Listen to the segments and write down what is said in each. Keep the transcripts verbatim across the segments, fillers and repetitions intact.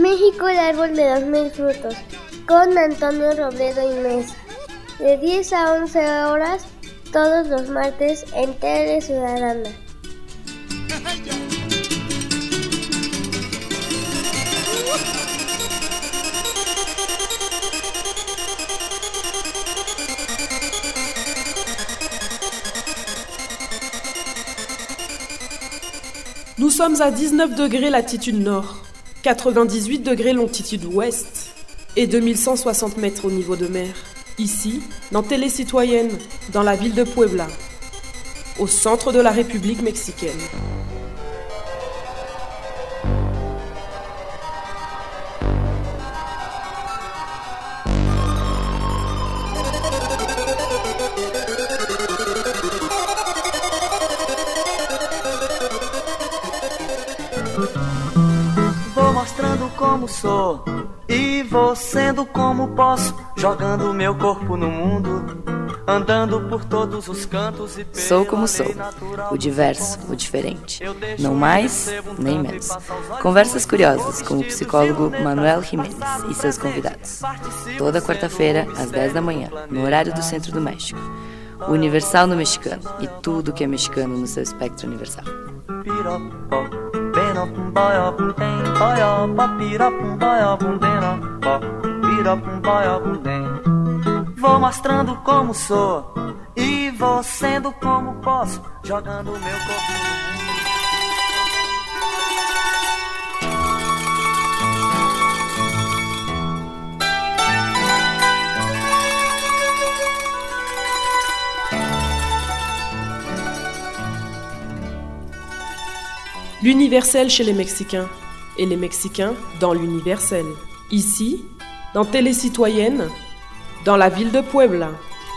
México, el árbol de los mil frutos, con Antonio Robledo Inés, de diez a once horas, todos los martes en Tele Ciudadana. Nous sommes à dix-neuf degrés latitude nord, quatre-vingt-dix-huit degrés longitude ouest et deux mille cent soixante mètres au niveau de mer. Ici, dans Télé Citoyenne, dans la ville de Puebla, au centre de la République mexicaine. Vou mostrando como sou e vou sendo como posso, jogando meu corpo no mundo, andando por todos os cantos e Sou como sou, o diverso, o diferente, não mais nem menos. Conversas curiosas com o psicólogo Manuel Jiménez e seus convidados. Toda quarta-feira, às dez da manhã, no horário do Centro do México. O Universal no mexicano e tudo que é mexicano no seu espectro universal. Vou mostrando como sou e vou sendo como posso, jogando meu corpo no mundo. L'universel chez les Mexicains et les Mexicains dans l'universel. Ici, dans Télé Citoyenne, dans la ville de Puebla.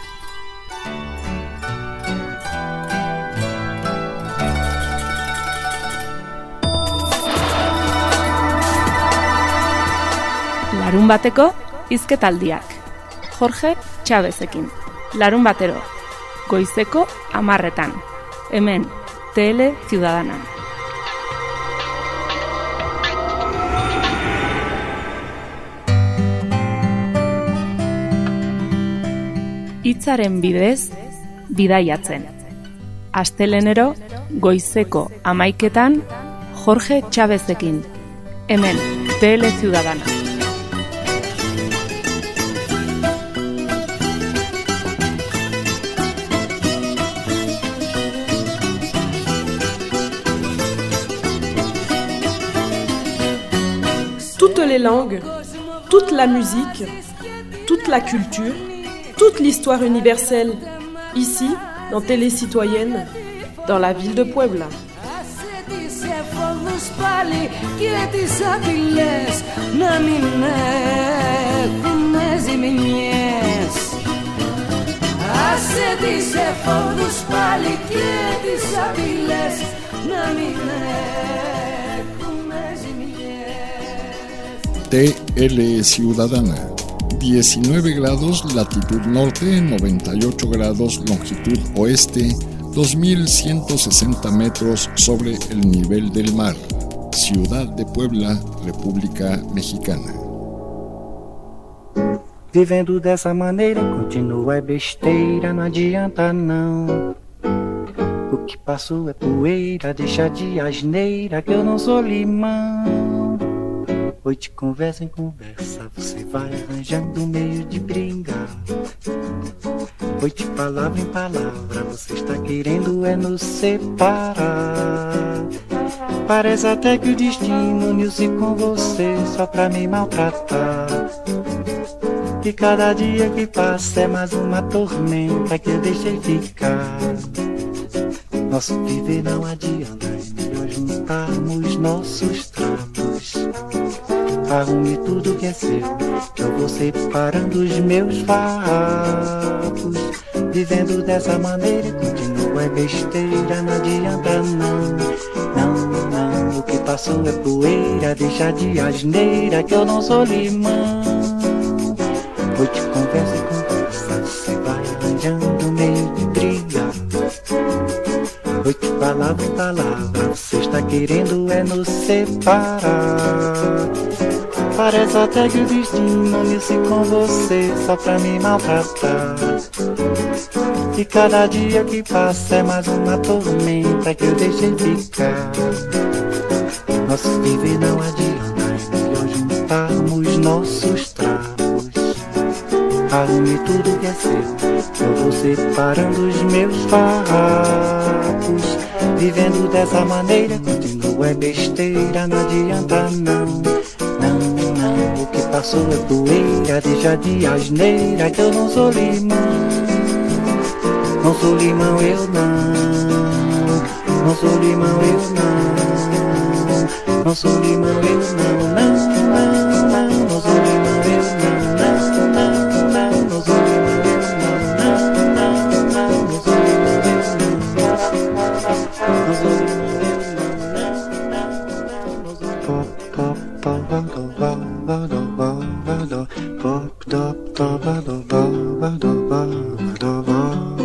Larun bateko hizketaldiak. Jorge Chavezekin. Larun batero. Goizeko hamarretan. Hemen, Tele Ciudadana. Hitzaren bidez, bidaiatzen. Astelenero, goizeko hamaiketan, Jorge Chavezekin. Hemen, Tele Ciudadana. Toutes les langues, toute la musique, toute la culture, toute l'histoire universelle, ici, dans Télé Citoyenne, dans la ville de Puebla. T L Ciudadana. diecinueve grados latitud norte, noventa y ocho grados longitud oeste, dos mil ciento sesenta metros sobre el nivel del mar. Ciudad de Puebla, República Mexicana. Vivendo dessa maneira, continua é besteira, não adianta não. O que passou é poeira, deixa de asneira, que eu não sou limão. Oi, de conversa em conversa, você vai arranjando um meio de brigar. Oi, de palavra em palavra, você está querendo é nos separar. Parece até que o destino uniu-se com você só pra me maltratar. E cada dia que passa é mais uma tormenta que eu deixei ficar. Nosso viver não adianta, é melhor juntarmos nossos trapos. Arrume tudo que é seu, que eu vou separando os meus farrapos. Vivendo dessa maneira, continua é besteira, não adianta não. Não, não, o que passou é poeira, deixa de asneira, que eu não sou limão. Vou te conversa e conversa, você vai arranjando meio de briga. Vou te palavra em palavra, você está querendo é nos separar. Parece até que o destino uniu-se com você só pra me maltratar. E cada dia que passa é mais uma tormenta que eu deixei ficar. Nosso viver não adianta, é melhor juntarmos nossos trapos. Arrume tudo que é seu, eu vou separando os meus farrapos. Vivendo dessa maneira, continua é besteira, não adianta não. Não, não, o que passou é poeira, deixa de asneira que eu não sou limão. Não sou limão, eu não. Não sou limão, eu não. Não sou limão, eu não. Não, não, não. Não sou limão, eu não. Não, não, não. Não sou limão, eu não. Não, não, não. Não sou limão, eu não. Não sou limão, eu não. Não sou limão. Pop, pop, pop, pop, pop, pop, pop, pop, pop, pop.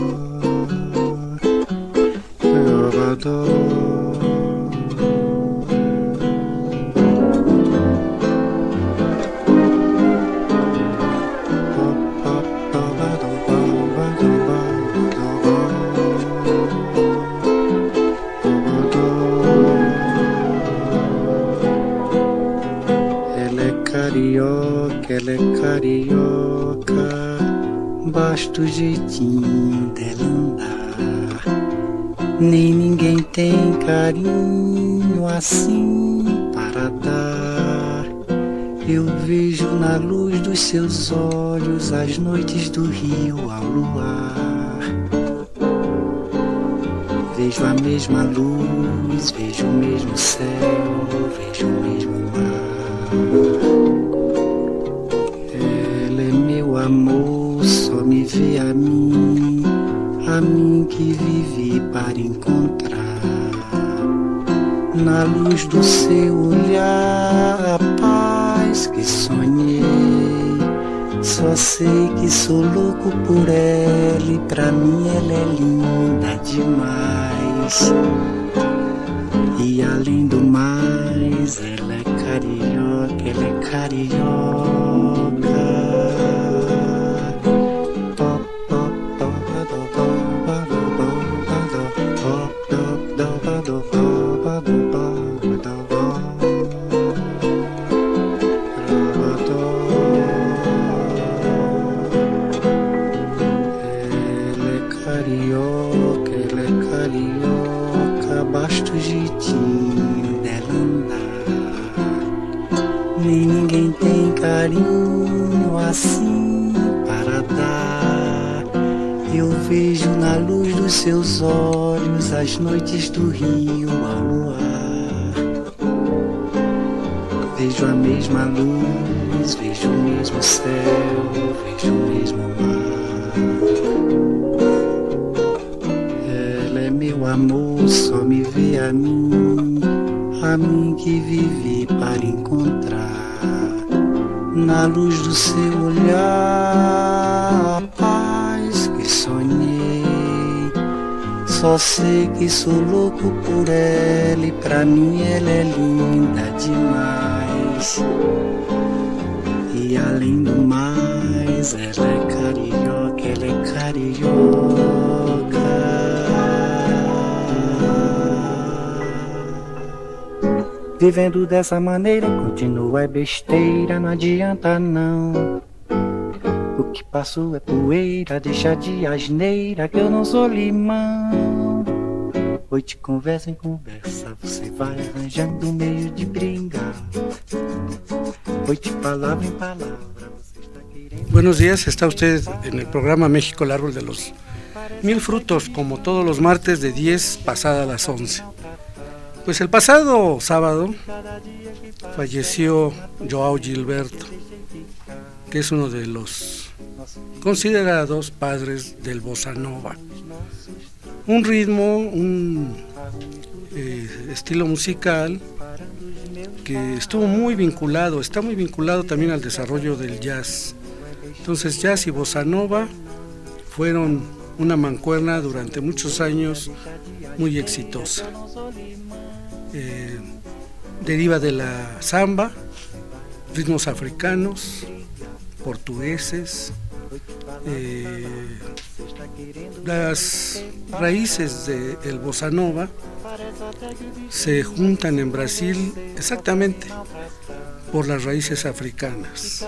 Ela é carioca, basta o jeitinho dela andar. Nem ninguém tem carinho assim para dar. Eu vejo na luz dos seus olhos as noites do rio ao luar. Vejo a mesma luz, vejo o mesmo céu, vejo o mesmo mar. Amor, só me vê a mim, a mim que vivi para encontrar. Na luz do seu olhar, a paz que sonhei. Só sei que sou louco por ela e pra mim ela é linda demais. E além do mais, ela é carioca, ela é carioca. Carinho assim para dar. Eu vejo na luz dos seus olhos as noites do rio ao luar. Vejo a mesma luz, vejo o mesmo céu, vejo o mesmo mar. Ela é meu amor, só me vê a mim, a mim que vivi para encontrar. Na luz do seu olhar, a paz que sonhei. Só sei que sou louco por ela e pra mim ela é linda demais. E além do mais, ela é carioca, ela é carioca. Vivendo dessa maneira, continua é besteira, não adianta não. O que passou é poeira, deixa de asneira que eu não sou limão. Oi, de conversa em conversa, você vai arranjando um meio de brincar. Oi, de palavra em palavra, você está querendo... Buenos días, está usted en el programa México, el árbol de los mil frutos, como todos los martes de diez pasadas las once. Pues el pasado sábado falleció Joao Gilberto, que es uno de los considerados padres del bossa nova. Un ritmo, un eh, estilo musical que estuvo muy vinculado, está muy vinculado también al desarrollo del jazz. Entonces jazz y bossa nova fueron una mancuerna durante muchos años muy exitosa. Eh, deriva de la samba, ritmos africanos, portugueses, eh, las raíces del bossa nova se juntan en Brasil exactamente por las raíces africanas.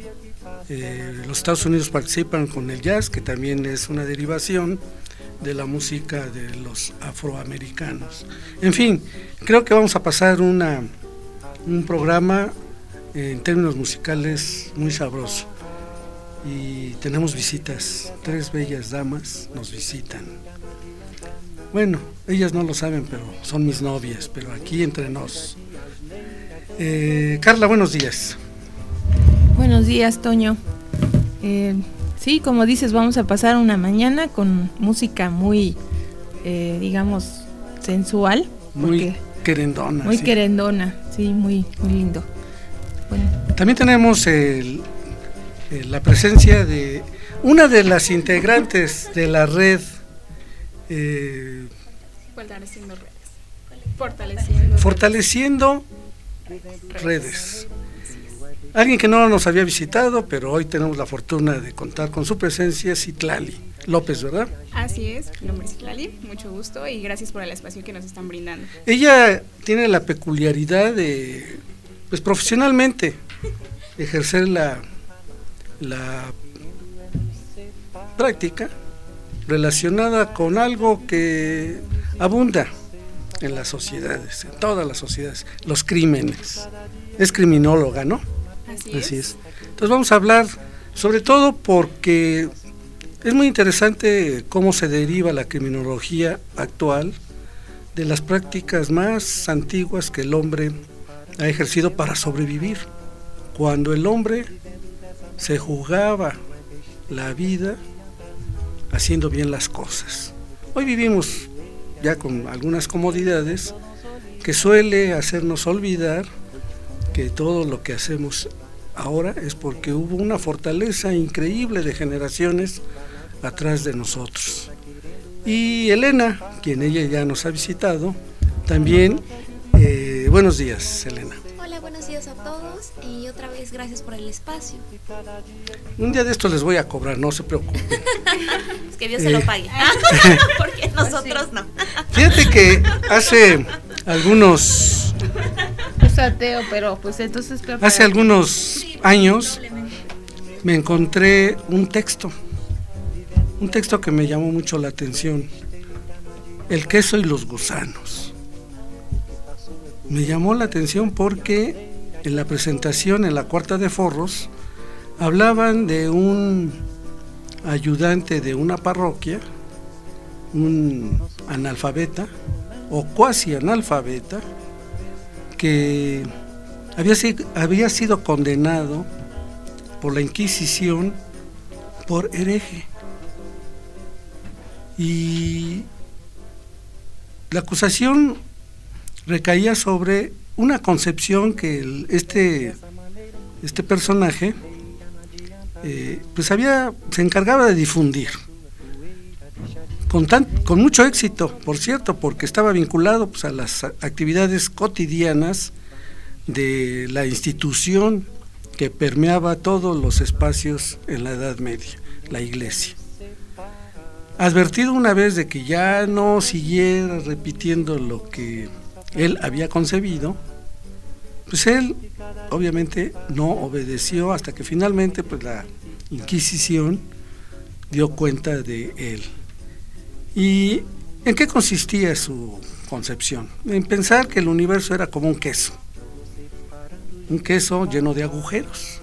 Eh, los Estados Unidos participan con el jazz, que también es una derivación de la música de los afroamericanos. En fin, creo que vamos a pasar una, un programa en términos musicales muy sabroso. Y tenemos visitas, tres bellas damas nos visitan. Bueno, ellas no lo saben, pero son mis novias, pero aquí entre nos. Eh, Carla, buenos días. Buenos días, Toño. Eh, sí, como dices, vamos a pasar una mañana con música muy, eh, digamos, sensual. Muy querendona. Muy sí. querendona, sí, muy, muy lindo. Bueno. También tenemos el, el, la presencia de una de las integrantes de la red. Eh, Fortaleciendo redes. Fortaleciendo, fortaleciendo redes. redes. Alguien que no nos había visitado, pero hoy tenemos la fortuna de contar con su presencia, Citlali López, ¿verdad? Así es, mi nombre es Citlali, mucho gusto y gracias por el espacio que nos están brindando. Ella tiene la peculiaridad de, pues profesionalmente, ejercer la, la práctica relacionada con algo que abunda en las sociedades, en todas las sociedades, los crímenes. Es criminóloga, ¿no? Así, Así es. es. Entonces vamos a hablar, sobre todo porque es muy interesante cómo se deriva la criminología actual de las prácticas más antiguas que el hombre ha ejercido para sobrevivir. Cuando el hombre se jugaba la vida haciendo bien las cosas. Hoy vivimos ya con algunas comodidades que suele hacernos olvidar que todo lo que hacemos ahora es porque hubo una fortaleza increíble de generaciones atrás de nosotros. Y Elena, quien ella ya nos ha visitado, también, eh, buenos días, Elena. Hola, buenos días a todos y otra vez gracias por el espacio. Un día de estos les voy a cobrar, no se preocupen. Es que Dios eh, se lo pague, porque nosotros no. Fíjate que hace algunos... Es ateo, pero pues entonces... Hace algunos años me encontré un texto, un texto que me llamó mucho la atención, El queso y los gusanos. Me llamó la atención porque en la presentación, en la cuarta de forros, hablaban de un ayudante de una parroquia, un analfabeta o cuasi analfabeta, que había sido, había sido condenado por la Inquisición por hereje. Y la acusación recaía sobre una concepción que el, este, este personaje eh, pues había, se encargaba de difundir. Con, tan, con mucho éxito, por cierto, porque estaba vinculado pues, a las actividades cotidianas de la institución que permeaba todos los espacios en la Edad Media, la Iglesia. Advertido una vez de que ya no siguiera repitiendo lo que él había concebido, pues él obviamente no obedeció hasta que finalmente pues, la Inquisición dio cuenta de él. ¿Y en qué consistía su concepción? En pensar que el universo era como un queso, un queso lleno de agujeros.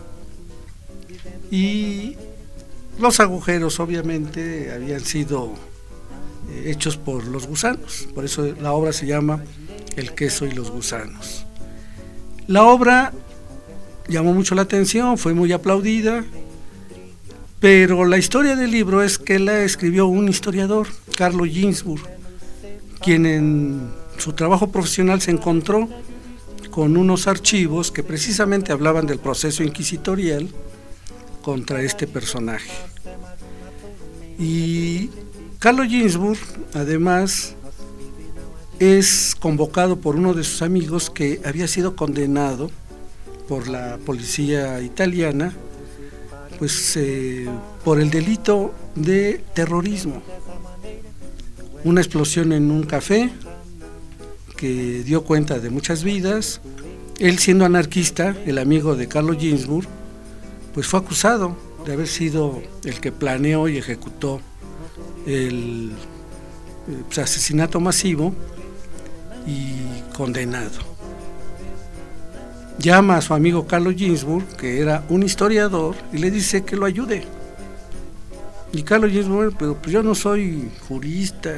Y los agujeros obviamente habían sido eh, hechos por los gusanos, por eso la obra se llama El queso y los gusanos. La obra llamó mucho la atención, fue muy aplaudida, pero la historia del libro es que la escribió un historiador, Carlo Ginzburg, quien en su trabajo profesional se encontró con unos archivos que precisamente hablaban del proceso inquisitorial contra este personaje. Y Carlo Ginzburg, además, es convocado por uno de sus amigos que había sido condenado por la policía italiana, pues eh, por el delito de terrorismo. Una explosión en un café que dio cuenta de muchas vidas. Él, siendo anarquista, el amigo de Carlo Ginzburg, pues fue acusado de haber sido el que planeó y ejecutó el pues, asesinato masivo y condenado. Llama a su amigo Carlo Ginzburg, que era un historiador, y le dice que lo ayude. Y Carlo Ginzburg, pero pues yo no soy jurista,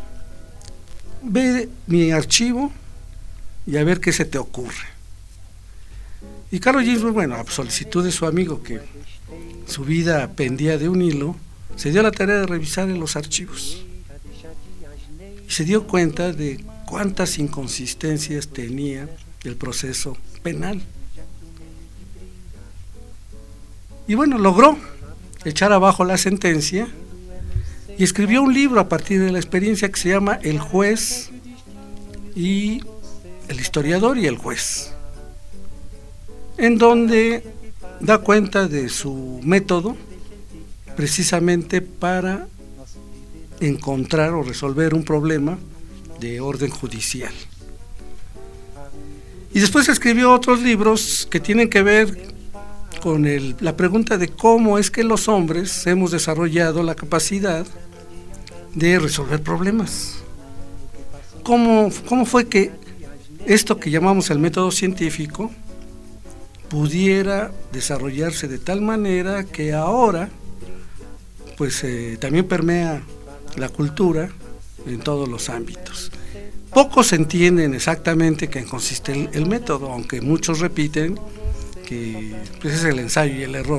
ve mi archivo y a ver qué se te ocurre. Y Carlo Ginzburg, bueno, a solicitud de su amigo, que su vida pendía de un hilo, se dio la tarea de revisar en los archivos y se dio cuenta de cuántas inconsistencias tenía el proceso penal. Y bueno, logró echar abajo la sentencia y escribió un libro a partir de la experiencia que se llama El juez y el historiador y el juez, en donde da cuenta de su método precisamente para encontrar o resolver un problema de orden judicial. Y después escribió otros libros que tienen que ver con el, la pregunta de cómo es que los hombres hemos desarrollado la capacidad de resolver problemas. ¿Cómo, cómo fue que esto que llamamos el método científico pudiera desarrollarse de tal manera que ahora pues eh, también permea la cultura en todos los ámbitos? Pocos entienden exactamente qué consiste el, el método, aunque muchos repiten que pues, es el ensayo y el error,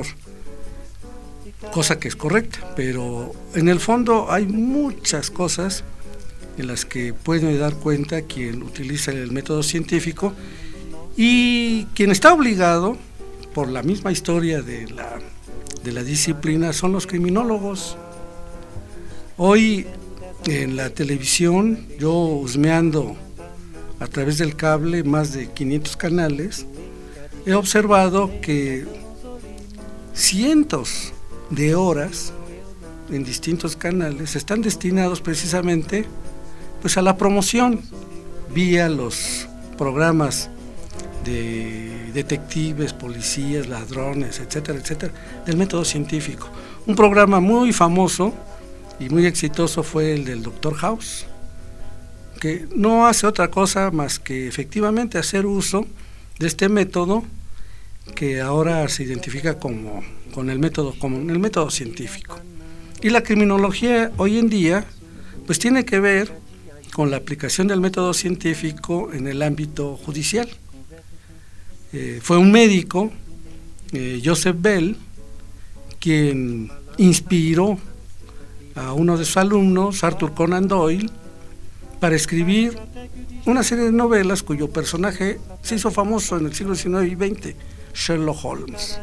cosa que es correcta, pero en el fondo hay muchas cosas en las que puede dar cuenta quien utiliza el método científico, y quien está obligado por la misma historia de la, de la disciplina son los criminólogos. Hoy en la televisión, yo husmeando a través del cable más de quinientos canales, he observado que cientos de horas en distintos canales están destinados precisamente pues a la promoción vía los programas de detectives, policías, ladrones, etcétera, etcétera, del método científico. Un programa muy famoso y muy exitoso fue el del doctor House, que no hace otra cosa más que efectivamente hacer uso de este método que ahora se identifica como con el método como el método científico. Y la criminología hoy en día pues tiene que ver con la aplicación del método científico en el ámbito judicial. Eh, fue un médico, eh, Joseph Bell, quien inspiró a uno de sus alumnos, Arthur Conan Doyle, para escribir una serie de novelas cuyo personaje se hizo famoso en el siglo diecinueve y veinte, Sherlock Holmes.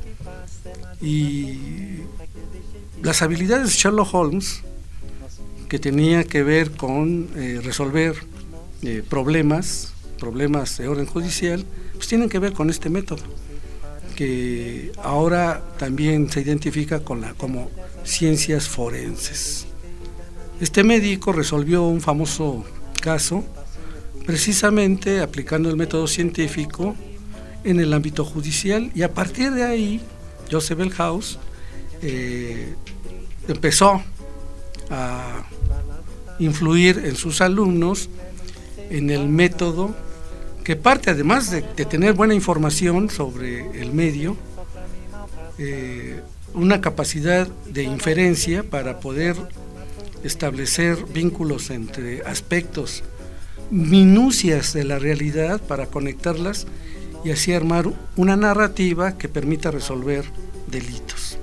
Y las habilidades de Sherlock Holmes, que tenía que ver con eh, resolver eh, problemas, problemas de orden judicial, pues tienen que ver con este método, que ahora también se identifica con la, como ciencias forenses. Este médico resolvió un famoso caso precisamente aplicando el método científico en el ámbito judicial, y a partir de ahí Joseph Bell House eh, empezó a influir en sus alumnos en el método que parte, además de, de tener buena información sobre el medio, eh, una capacidad de inferencia para poder establecer vínculos entre aspectos, minucias de la realidad para conectarlas y así armar una narrativa que permita resolver delitos.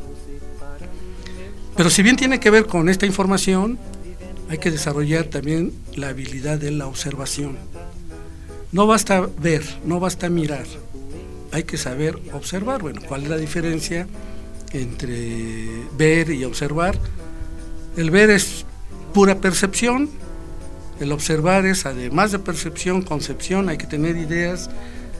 Pero si bien tiene que ver con esta información, hay que desarrollar también la habilidad de la observación. No basta ver, no basta mirar, hay que saber observar. Bueno, ¿cuál es la diferencia entre ver y observar? El ver es pura percepción, el observar es, además de percepción, concepción, hay que tener ideas,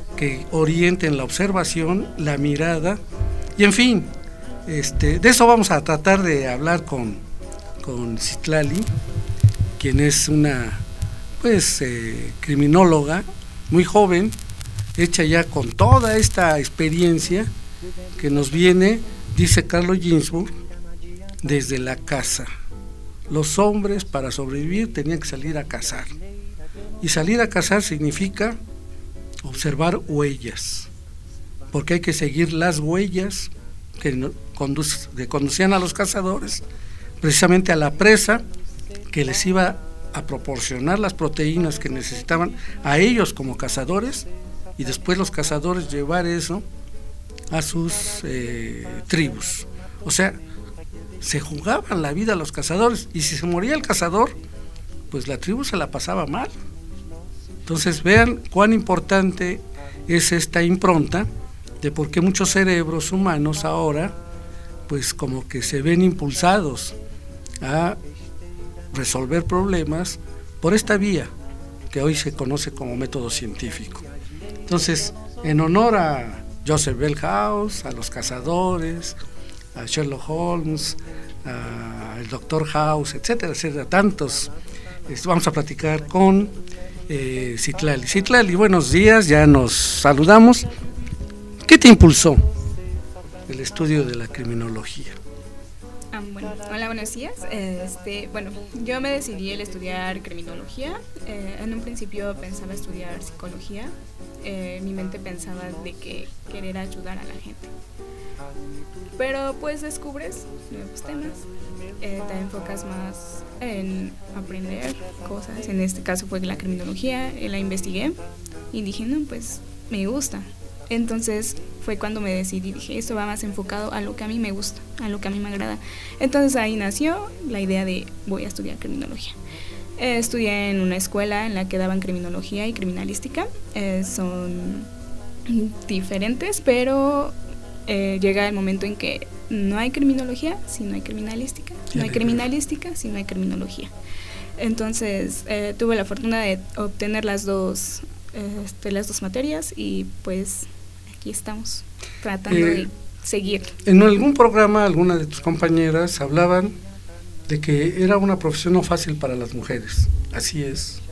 que orienten la observación, la mirada, y en fin, este, de eso vamos a tratar de hablar con, con Citlali, quien es una pues eh, criminóloga muy joven, hecha ya con toda esta experiencia que nos viene, dice Carlo Ginzburg, desde la caza. Los hombres para sobrevivir tenían que salir a cazar, y salir a cazar significa observar huellas, porque hay que seguir las huellas que, conduc- que conducían a los cazadores precisamente a la presa que les iba a proporcionar las proteínas que necesitaban a ellos como cazadores, y después los cazadores llevar eso a sus eh, tribus. O sea, se jugaban la vida a los cazadores, y si se moría el cazador, pues la tribu se la pasaba mal. Entonces vean cuán importante es esta impronta de por qué muchos cerebros humanos ahora pues como que se ven impulsados a resolver problemas por esta vía que hoy se conoce como método científico. Entonces, en honor a Joseph Bell House, a los cazadores, a Sherlock Holmes, al doctor House, etcétera, etcétera, tantos, vamos a platicar con eh, Citlali. Citlali, buenos días, ya nos saludamos. ¿Qué te impulsó el estudio de la criminología? Ah, bueno, hola, buenos días. Este, bueno, yo me decidí el estudiar criminología. Eh, en un principio pensaba estudiar psicología. Eh, mi mente pensaba de que querer ayudar a la gente. Pero pues descubres nuevos temas, eh, te enfocas más en aprender cosas. En este caso fue la criminología, eh, la investigué y dije, no, pues me gusta. Entonces fue cuando me decidí, dije, esto va más enfocado a lo que a mí me gusta, a lo que a mí me agrada. Entonces ahí nació la idea de voy a estudiar criminología. Eh, estudié en una escuela en la que daban criminología y criminalística. Eh, son diferentes, pero eh, llega el momento en que no hay criminología si no hay criminalística, no hay criminalística si no hay criminología. Entonces eh, tuve la fortuna de obtener las dos, este, las dos materias y pues aquí estamos tratando eh, de seguir. En algún programa alguna de tus compañeras hablaban de que era una profesión no fácil para las mujeres, así es.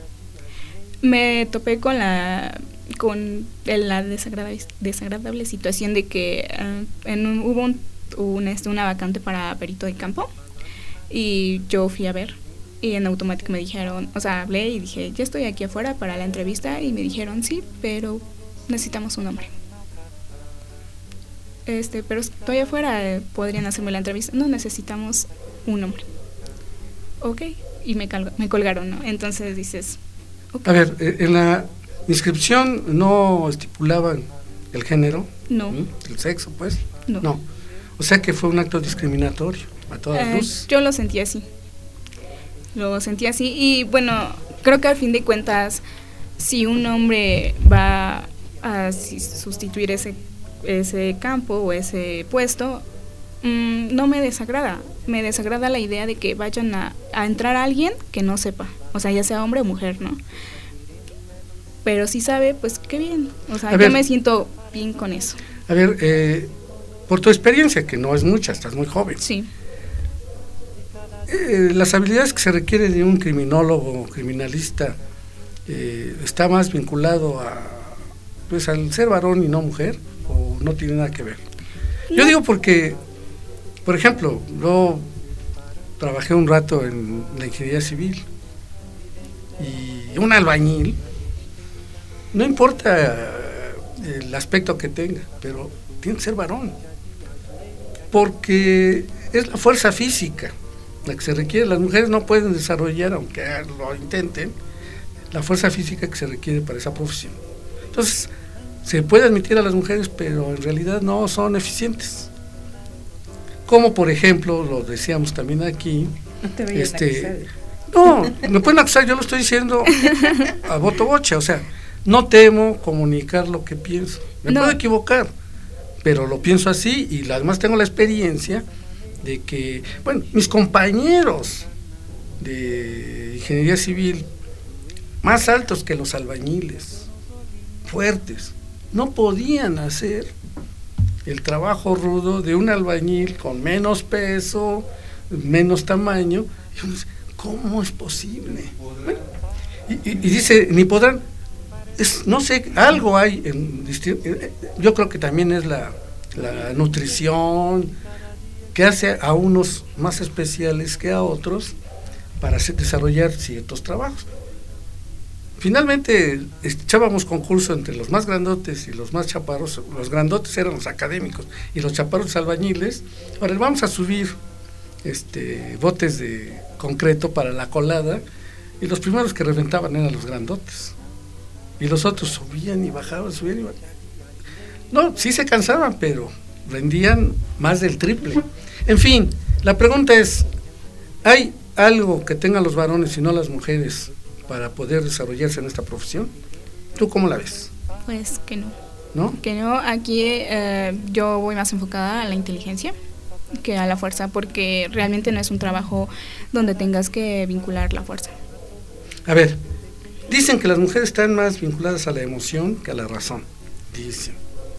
Me topé con la con la desagradable, desagradable situación de que uh, en un, hubo un, un, este, una vacante para perito de campo y yo fui a ver y en automático me dijeron, o sea, hablé y dije, ya estoy aquí afuera para la entrevista, y me dijeron, sí, pero necesitamos un hombre. Este, pero estoy afuera, podrían hacerme la entrevista. No, necesitamos un hombre. Ok, y me, cal- me colgaron, ¿no? Entonces dices, okay. A ver, en la inscripción no estipulaban el género, no, ¿sí? El sexo, pues, no. no. O sea que fue un acto discriminatorio a todas eh, luces. Yo lo sentí así, lo sentí así, y bueno, creo que al fin de cuentas, si un hombre va a si, sustituir ese ese campo o ese puesto, mmm, no me desagrada, me desagrada la idea de que vayan a, a entrar a alguien que no sepa, o sea, ya sea hombre o mujer, ¿no? Pero si sabe, pues qué bien, o sea, a yo ver, me siento bien con eso. A ver, eh, por tu experiencia, que no es mucha, estás muy joven. Sí. Eh, las habilidades que se requieren de un criminólogo o criminalista eh, está más vinculado a, pues, al ser varón y no mujer, o no tiene nada que ver. No. Yo digo porque, por ejemplo, yo trabajé un rato en la ingeniería civil y un albañil, no importa el aspecto que tenga, pero tiene que ser varón, porque es la fuerza física la que se requiere. Las mujeres no pueden desarrollar, aunque lo intenten, la fuerza física que se requiere para esa profesión. Entonces, se puede admitir a las mujeres, pero en realidad no son eficientes. Como por ejemplo, lo decíamos también aquí, no te vayas este, a acusar. No, me pueden acusar, yo lo estoy diciendo a voto bocha, o sea, no temo comunicar lo que pienso. Me no. puedo equivocar, pero lo pienso así, y además tengo la experiencia de que, bueno, mis compañeros de ingeniería civil, más altos que los albañiles, fuertes, no podían hacer el trabajo rudo de un albañil con menos peso, menos tamaño. Y uno dice, ¿cómo es posible? Bueno, y, y, y dice, ni podrán, es, no sé, algo hay, en, yo creo que también es la, la nutrición, que hace a unos más especiales que a otros para hacer, desarrollar ciertos trabajos. Finalmente echábamos concurso entre los más grandotes y los más chaparros. Los grandotes eran los académicos y los chaparros albañiles. Ahora vamos a subir este botes de concreto para la colada, y los primeros que reventaban eran los grandotes, y los otros subían y bajaban, subían y bajaban. No, sí se cansaban, pero rendían más del triple. En fin, la pregunta es, ¿hay algo que tengan los varones y no las mujeres para poder desarrollarse en esta profesión? ¿Tú cómo la ves? Pues que no. ¿No? Que no, aquí eh, yo voy más enfocada a la inteligencia que a la fuerza, porque realmente no es un trabajo donde tengas que vincular la fuerza. A ver, dicen que las mujeres están más vinculadas a la emoción que a la razón, dicen.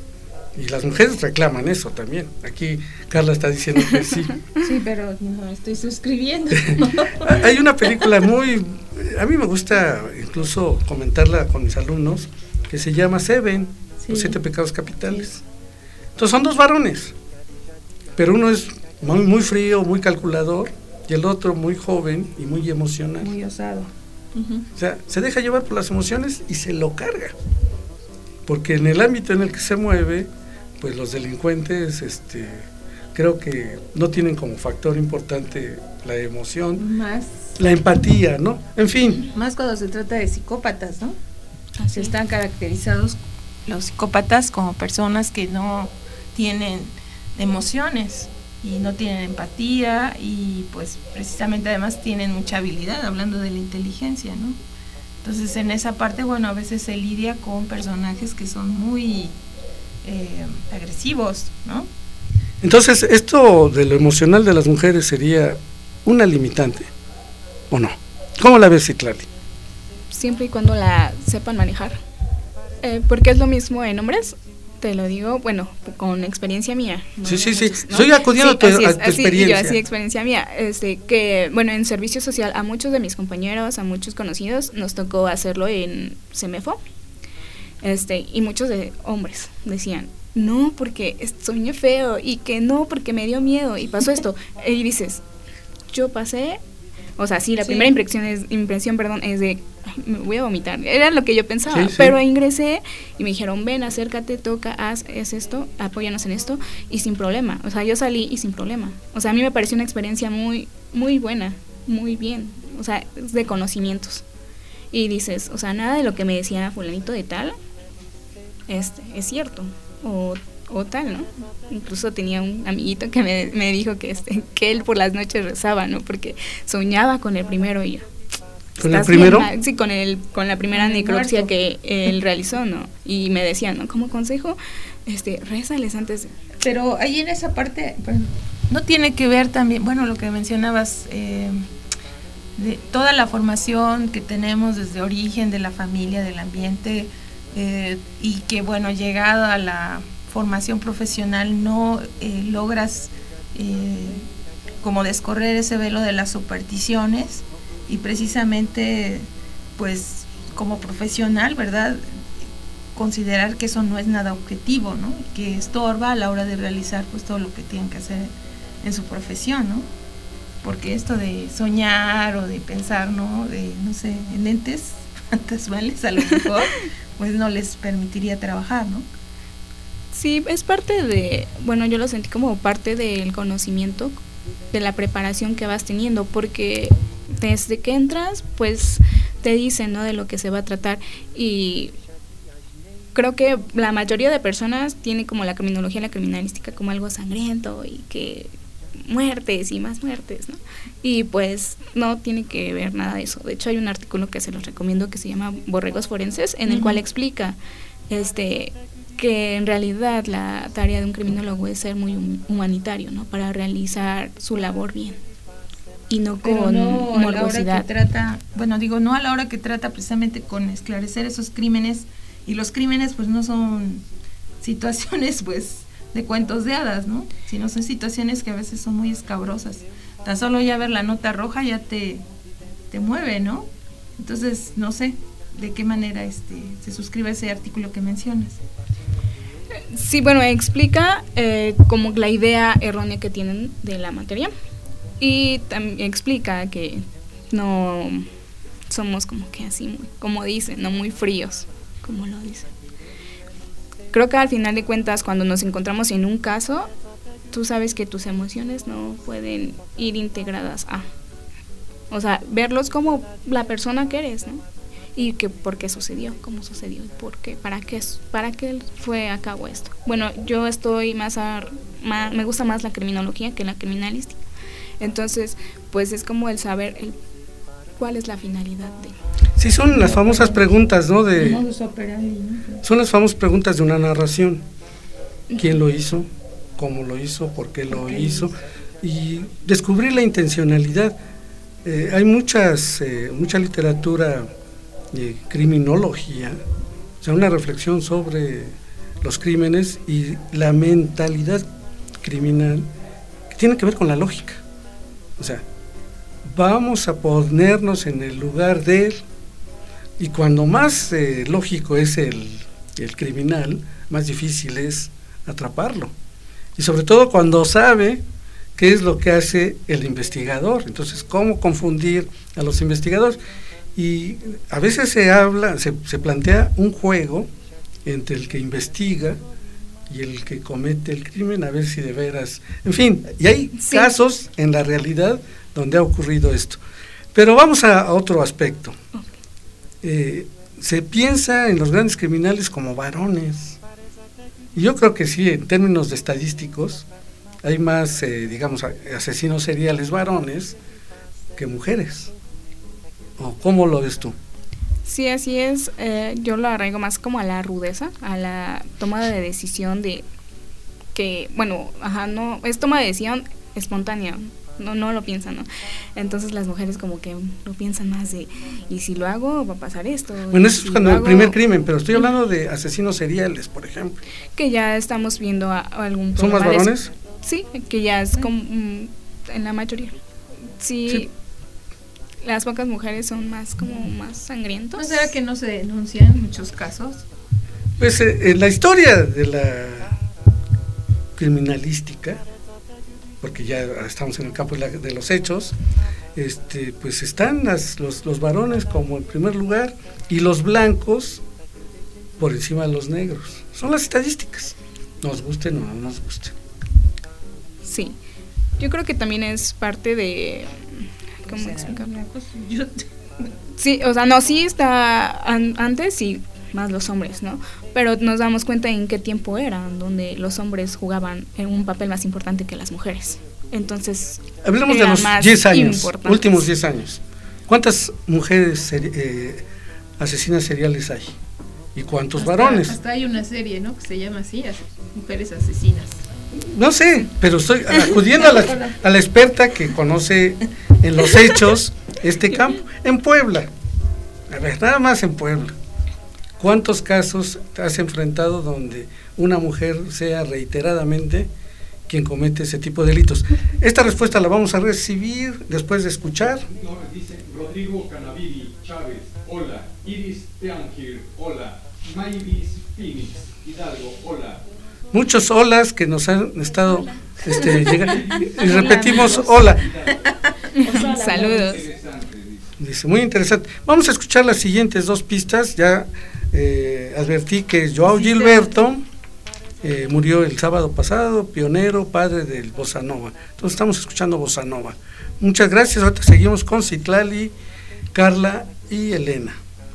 Y las mujeres reclaman eso también. Aquí Carla está diciendo que sí. Sí, pero no estoy suscribiendo. Hay una película muy, a mí me gusta incluso comentarla con mis alumnos, que se llama Seven, sí. Los siete pecados capitales. Sí. Entonces son dos varones, pero uno es muy, muy frío, muy calculador, y el otro muy joven y muy emocional. Muy osado. Uh-huh. O sea, se deja llevar por las emociones y se lo carga. Porque en el ámbito en el que se mueve, pues los delincuentes, este, creo que no tienen como factor importante la emoción, más la empatía, ¿no? En fin. Más cuando se trata de psicópatas, ¿no? Así están caracterizados los psicópatas como personas que no tienen emociones y no tienen empatía, y pues precisamente además tienen mucha habilidad, hablando de la inteligencia, ¿no? Entonces en esa parte, bueno, a veces se lidia con personajes que son muy eh, agresivos, ¿no? Entonces, ¿esto de lo emocional de las mujeres sería una limitante o no? ¿Cómo la ves, Citlali? Siempre y cuando la sepan manejar, eh, porque es lo mismo en hombres, te lo digo, bueno, con experiencia mía. ¿No? Sí, sí, sí, Muchos, ¿no? estoy acudiendo sí, a tu, es, a tu así, experiencia. Yo, así, experiencia mía, este, que, bueno, en servicio social a muchos de mis compañeros, a muchos conocidos, nos tocó hacerlo en Semefo, este, y muchos de hombres decían, no, porque soñé feo, y que no, porque me dio miedo, y pasó esto, y dices, yo pasé, o sea, sí, la sí. primera impresión, es, impresión, perdón, es de, ay, me voy a vomitar, era lo que yo pensaba, sí, sí. Pero ingresé y me dijeron, ven, acércate, toca, haz, es esto, apóyanos en esto, y sin problema, o sea, yo salí y sin problema, o sea, a mí me pareció una experiencia muy, muy buena, muy bien, o sea, es de conocimientos, y dices, o sea, nada de lo que me decía fulanito de tal, este, es cierto, o o tal, ¿no? Incluso tenía un amiguito que me, me dijo que este que él por las noches rezaba, ¿no? Porque soñaba con el primero, y yo, ¿con el primero? Bien, sí, con el con la primera necropsia que él realizó, ¿no? Y me decían, ¿no? Como consejo, este, rézales antes de... Pero ahí en esa parte, bueno, no tiene que ver también, bueno, lo que mencionabas, eh, de toda la formación que tenemos desde origen de la familia, del ambiente, eh, y que, bueno, llegado a la formación profesional no eh, logras eh, como descorrer ese velo de las supersticiones, y precisamente pues como profesional, ¿verdad?, considerar que eso no es nada objetivo, ¿no?, que estorba a la hora de realizar pues todo lo que tienen que hacer en su profesión, ¿no? Porque esto de soñar o de pensar, ¿no?, de, no sé, en entes fantasmales a lo mejor pues no les permitiría trabajar, ¿no? Sí, es parte de, bueno, yo lo sentí como parte del conocimiento, de la preparación que vas teniendo, porque desde que entras, pues te dicen, ¿no?, de lo que se va a tratar, y creo que la mayoría de personas tiene como la criminología, la criminalística como algo sangriento, y que muertes y más muertes, ¿no? Y pues no tiene que ver nada de eso. De hecho, hay un artículo que se los recomiendo que se llama Borregos Forenses, en el uh-huh. cual explica, este... que en realidad la tarea de un criminólogo es ser muy humanitario, ¿no?, para realizar su labor bien y no Pero con no morbosidad. A la hora que trata, bueno, digo, no a la hora que trata precisamente con esclarecer esos crímenes Y los crímenes pues no son situaciones pues de cuentos de hadas, ¿no? Sino son situaciones que a veces son muy escabrosas. Tan solo ya ver la nota roja ya te, te mueve, ¿no? Entonces, no sé de qué manera este se suscribe ese artículo que mencionas. Sí, bueno, explica eh, como la idea errónea que tienen de la materia y también explica que no somos como que así, muy, como dicen, no muy fríos, como lo dicen. Creo que al final de cuentas, cuando nos encontramos en un caso, tú sabes que tus emociones no pueden ir integradas a, o sea, verlos como la persona que eres, ¿no? Y que por qué sucedió, cómo sucedió, por qué, para qué, para qué fue a cabo esto. Bueno, yo estoy más, a, más, me gusta más la criminología que la criminalística. Entonces, pues es como el saber el, cuál es la finalidad de... Sí, son las famosas preguntas, ¿no? De, son las famosas preguntas de una narración. ¿Quién lo hizo? ¿Cómo lo hizo? ¿Por qué lo hizo? Y descubrir la intencionalidad. Eh, hay muchas, eh, mucha literatura de criminología, o sea, una reflexión sobre los crímenes y la mentalidad criminal que tiene que ver con la lógica. O sea, vamos a ponernos en el lugar de él, y cuando más eh, lógico es el, el criminal, más difícil es atraparlo. Y sobre todo cuando sabe qué es lo que hace el investigador. Entonces, ¿cómo confundir a los investigadores? Y a veces se habla, se, se plantea un juego entre el que investiga y el que comete el crimen, a ver si de veras, en fin, y hay sí. casos en la realidad donde ha ocurrido esto. Pero vamos a, a otro aspecto. Eh, se piensa en los grandes criminales como varones, y yo creo que sí, en términos de estadísticos, hay más, eh, digamos, asesinos seriales varones que mujeres. ¿O cómo lo ves tú? Sí, así es. Eh, yo lo arraigo más como a la rudeza, a la toma de decisión de que, bueno, ajá, no, es toma de decisión espontánea, no, no lo piensan, ¿no? Entonces las mujeres como que lo piensan más de, y si lo hago va a pasar esto. Bueno, eso es si cuando el hago, primer crimen, pero estoy hablando de asesinos seriales, por ejemplo. Que ya estamos viendo a, a algún ¿Son más varones? De, sí, que ya es como mm, en la mayoría. Sí. sí. Las pocas mujeres son más como más sangrientos. ¿No será que no se denuncian muchos casos? Pues eh, en la historia de la criminalística, porque ya estamos en el campo de, la, de los hechos, este, pues están las, los, los varones como en primer lugar y los blancos por encima de los negros. Son las estadísticas, nos gusten o no nos gusten. Sí, yo creo que también es parte de... ¿Cómo explicarlo? Sí, o sea, no, sí está an, antes sí, más los hombres, ¿no? Pero nos damos cuenta en qué tiempo era, donde los hombres jugaban un papel más importante que las mujeres. Entonces, hablemos de los diez años, últimos diez años. ¿Cuántas mujeres seri eh, asesinas seriales hay? ¿Y cuántos hasta, varones? Hasta hay una serie, ¿no? Que se llama así, Mujeres Asesinas. No sé, pero estoy acudiendo a la, a la experta que conoce en los hechos este campo. En Puebla, a ver, nada más en Puebla, ¿cuántos casos has enfrentado donde una mujer sea reiteradamente quien comete ese tipo de delitos? Esta respuesta la vamos a recibir después de escuchar. No, dice Rodrigo Canaviri Chávez, hola. Iris Teangir, hola. Mayris Phoenix Hidalgo, hola. Muchos holas que nos han estado este, llegando, y repetimos hola. Saludos. Dice, muy interesante. Vamos a escuchar las siguientes dos pistas. Ya eh, advertí que Joao Gilberto eh, murió el sábado pasado, pionero, padre del Bossa Nova. Entonces estamos escuchando Bossa Nova. Muchas gracias. Ahorita seguimos con Citlali, Carla y Elena.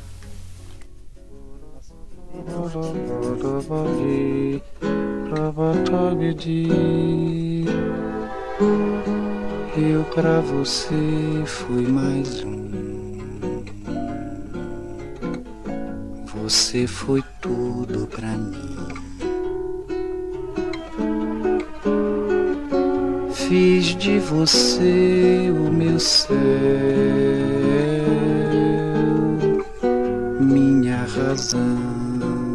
Eu pra você fui mais um. Você foi tudo pra mim. Fiz de você o meu céu, minha razão.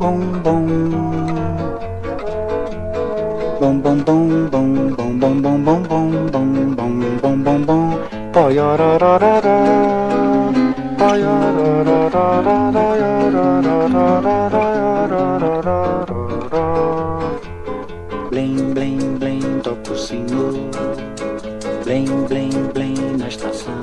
bom, bom. Bom, bom, bom, bom, bom, bom, bom, bom, bom, bom, bom, bom, bom, bom. Poyororororó. Blim, blim, blim, toca o sino. Blim, blim, blim na estação.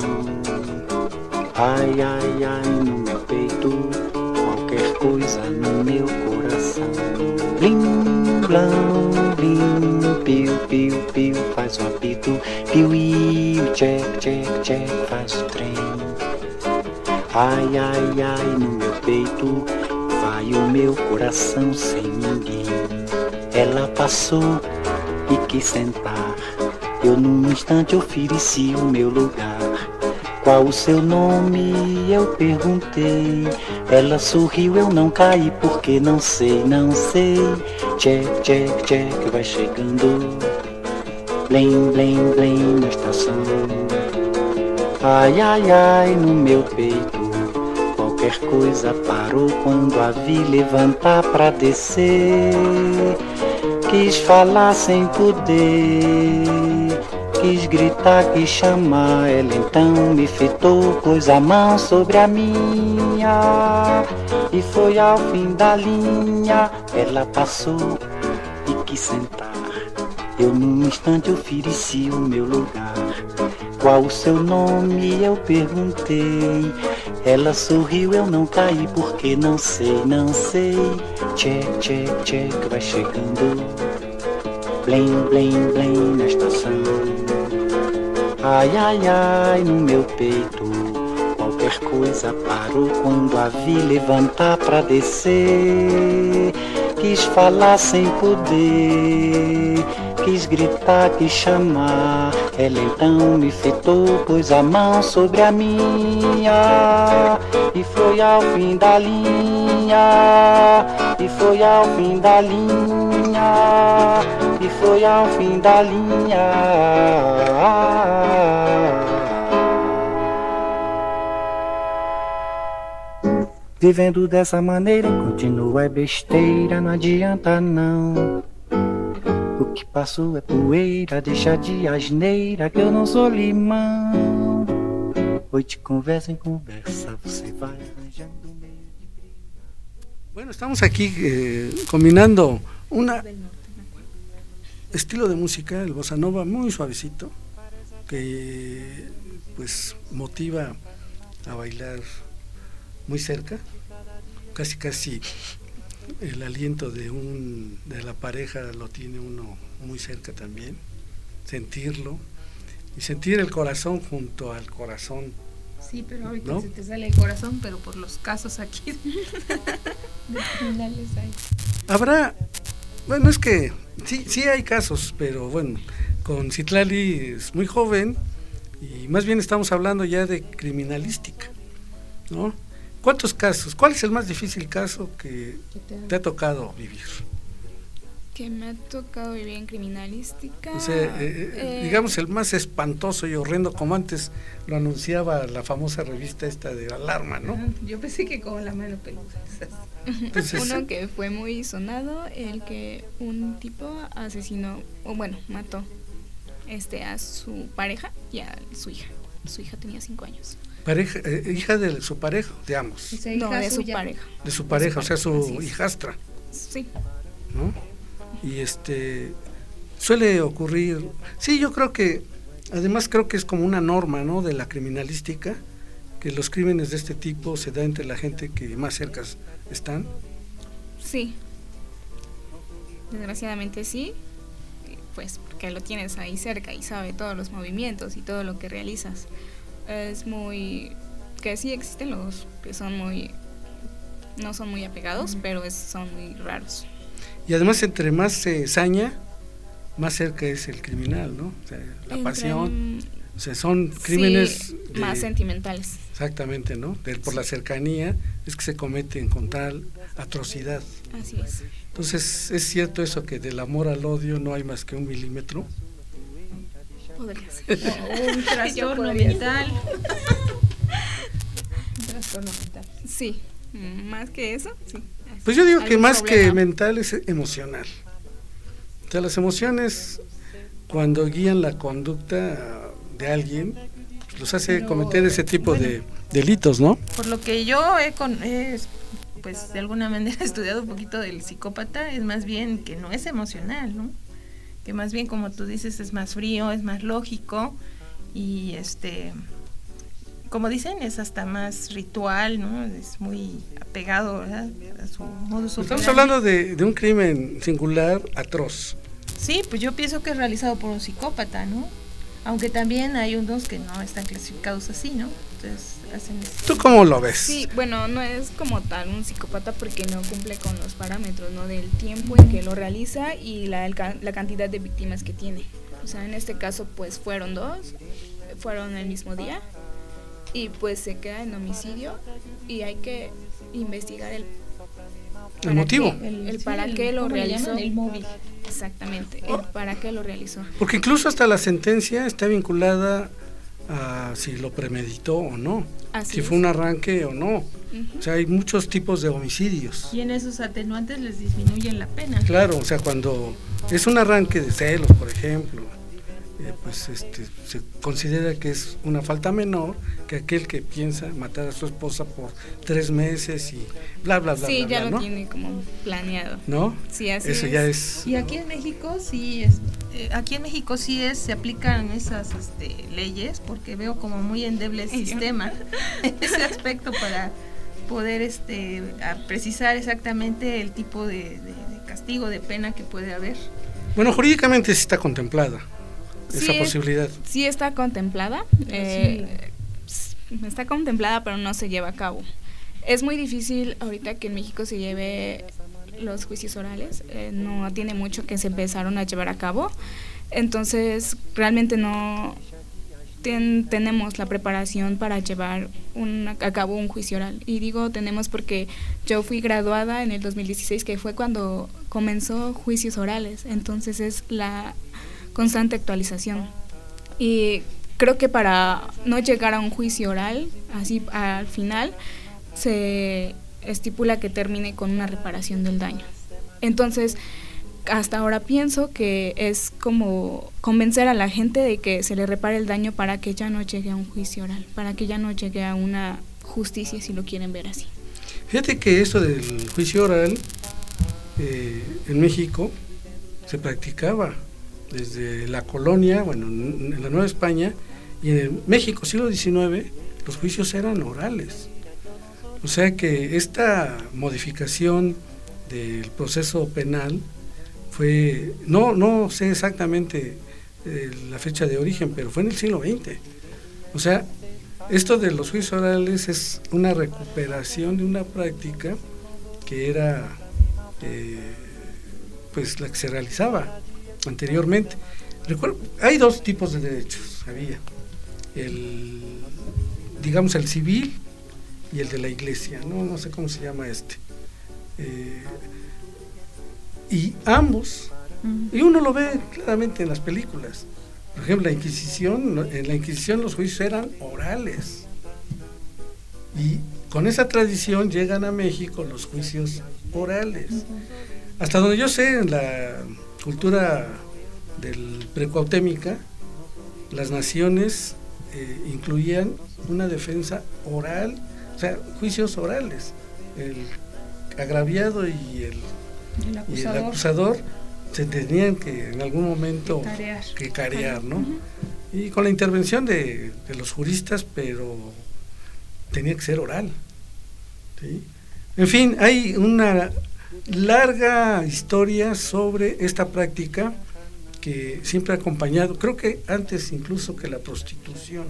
Ai, ai, ai, no meu peito, qualquer coisa no meu coração. Blim, blam, blim, piu, piu, piu, faz o apito. Piu, iu, check, check, check, faz o trem. Ai, ai, ai, no meu peito, vai o meu coração sem ninguém. Ela passou e quis sentar. Eu num instante ofereci o meu lugar. Qual o seu nome? Eu perguntei. Ela sorriu, eu não caí porque não sei, não sei. Check, check, check, vai chegando. Blim, blim, blim na estação. Ai, ai, ai, no meu peito, qualquer coisa parou quando a vi levantar pra descer. Quis falar sem poder, quis gritar, quis chamar. Ela então me fitou, pôs a mão sobre a minha e foi ao fim da linha. Ela passou e quis sentar. Eu num instante ofereci o meu lugar. Qual o seu nome? Eu perguntei. Ela sorriu, eu não caí porque não sei, não sei. Check, check, check, vai chegando. Blim, blim, blim na estação. Ai, ai, ai, no meu peito, qualquer coisa parou quando a vi levantar pra descer. Quis falar sem poder, quis gritar, quis chamar. Ela então me fitou, pôs a mão sobre a minha e foi ao fim da linha. E foi ao fim da linha. E foi ao fim da linha. Vivendo dessa maneira, continua é besteira, não adianta não. O que passou é poeira, deixa de asneira que eu não sou limão. Oi, de conversa em conversa, você vai arranjando meio de briga. Bueno, estamos aquí eh, combinando un estilo de música, el bossa nova, muy suavecito, que pues motiva a bailar muy cerca, casi casi el aliento de un de la pareja lo tiene uno muy cerca también, sentirlo y sentir el corazón junto al corazón. Sí, pero ahorita ¿no? se te sale el corazón, pero por los casos aquí de criminales hay. Habrá, bueno, es que sí, sí hay casos, pero bueno, con Citlali es muy joven y más bien estamos hablando ya de criminalística, ¿no? ¿Cuántos casos? ¿Cuál es el más difícil caso que te ha tocado vivir? Que me ha tocado vivir en criminalística. O sea, eh, eh, digamos el más espantoso y horrendo, como antes lo anunciaba la famosa revista esta de Alarma, ¿no? Yo pensé que con la mano peluda. Entonces, uno que fue muy sonado, el que un tipo asesinó, o bueno, mató este a su pareja y a su hija. Su hija tenía cinco años. Pareja, eh, hija de su pareja, de ambos. No, de su pareja. De su pareja, o sea, su hijastra. Sí. ¿No? Y este suele ocurrir, sí, yo creo que, además creo que es como una norma, ¿no?, de la criminalística, que los crímenes de este tipo se dan entre la gente que más cerca están. Sí. Desgraciadamente sí, pues porque lo tienes ahí cerca y sabe todos los movimientos y todo lo que realizas. Es muy, que sí existen los que son muy, no son muy apegados, mm. pero es, son muy raros. Y además entre más se saña, más cerca es el criminal, ¿no? O sea, la entre, pasión, o sea, son crímenes sí, de, más sentimentales. Exactamente, ¿no? De, por la cercanía es que se cometen con tal atrocidad. Así es. Entonces, ¿es cierto eso que del amor al odio no hay más que un milímetro? Podría ser. O un trastorno mental. Un trastorno mental. Sí, más que eso, sí. Pues yo digo que más problema? que mental es emocional. O sea, las emociones cuando guían la conducta de alguien, pues los hace Pero, cometer ese tipo bueno, de delitos, ¿no? Por lo que yo he, con, he pues de alguna manera estudiado un poquito del psicópata, es más bien que no es emocional, ¿no? Que más bien, como tú dices, es más frío, es más lógico y este, como dicen, es hasta más ritual, ¿no? Es muy apegado, ¿verdad?, a su modus operandi. Estamos hablando de, de un crimen singular, atroz. Sí, pues yo pienso que es realizado por un psicópata, ¿no? Aunque también hay unos que no están clasificados así, ¿no? Entonces hacen... ¿Tú cómo lo ves? Sí, bueno, no es como tal un psicópata porque no cumple con los parámetros, ¿no?, del tiempo en que lo realiza y la, la cantidad de víctimas que tiene. O sea, en este caso, pues fueron dos, fueron el mismo día y pues se queda en homicidio y hay que investigar el el motivo, qué, el, el para sí, qué lo realizó, el móvil. Exactamente, el para qué lo realizó. Porque incluso hasta la sentencia está vinculada a si lo premeditó o no, Así si es. fue un arranque o no. Uh-huh. O sea, hay muchos tipos de homicidios. Y en esos atenuantes les disminuyen la pena. Claro, o sea, cuando es un arranque de celos, por ejemplo, eh, pues este se considera que es una falta menor que aquel que piensa matar a su esposa por tres meses y bla bla bla. Sí, bla, ya bla, lo ¿no? tiene como planeado. ¿No? Sí, así Eso es. ya es. Y aquí en México sí es, eh, aquí en México sí es, se aplican esas este, leyes porque veo como muy endeble el sistema ese aspecto para poder este a precisar exactamente el tipo de, de, de castigo, de pena que puede haber. Bueno, jurídicamente sí está contemplada esa sí, posibilidad. Sí está contemplada, eh, sí. está contemplada pero no se lleva a cabo. Es muy difícil ahorita que en México se lleve los juicios orales, eh, no tiene mucho que se empezaron a llevar a cabo, entonces realmente no ten, tenemos la preparación para llevar un, a cabo un juicio oral. Y digo tenemos porque yo fui graduada en el dos mil dieciséis, que fue cuando comenzó juicios orales, entonces es la constante actualización. Y creo que para no llegar a un juicio oral, así al final, se estipula que termine con una reparación del daño. Entonces, hasta ahora pienso que es como convencer a la gente de que se le repare el daño para que ya no llegue a un juicio oral, para que ya no llegue a una justicia, si lo quieren ver así. Fíjate que esto del juicio oral eh, en México se practicaba desde la colonia, bueno, en la Nueva España y en el México, siglo diecinueve, los juicios eran orales. O sea que esta modificación del proceso penal fue, no, no sé exactamente eh, la fecha de origen, pero fue en el siglo veinte. O sea, esto de los juicios orales es una recuperación de una práctica que era eh, pues la que se realizaba anteriormente. Recuerdo, hay dos tipos de derechos, había el, digamos, el civil y el de la iglesia, no, no sé cómo se llama este. Eh, y ambos, y uno lo ve claramente en las películas. Por ejemplo, la Inquisición, en la Inquisición los juicios eran orales. Y con esa tradición llegan a México los juicios orales. Hasta donde yo sé, en la cultura del precuautémica, las naciones eh, incluían una defensa oral, o sea, juicios orales. El agraviado y el, el, acusador. y el acusador se tenían que en algún momento que carear, que carear ¿no? Uh-huh. Y con la intervención de, de los juristas, pero tenía que ser oral, ¿sí? En fin, hay una larga historia sobre esta práctica que siempre ha acompañado, creo que antes incluso que la prostitución.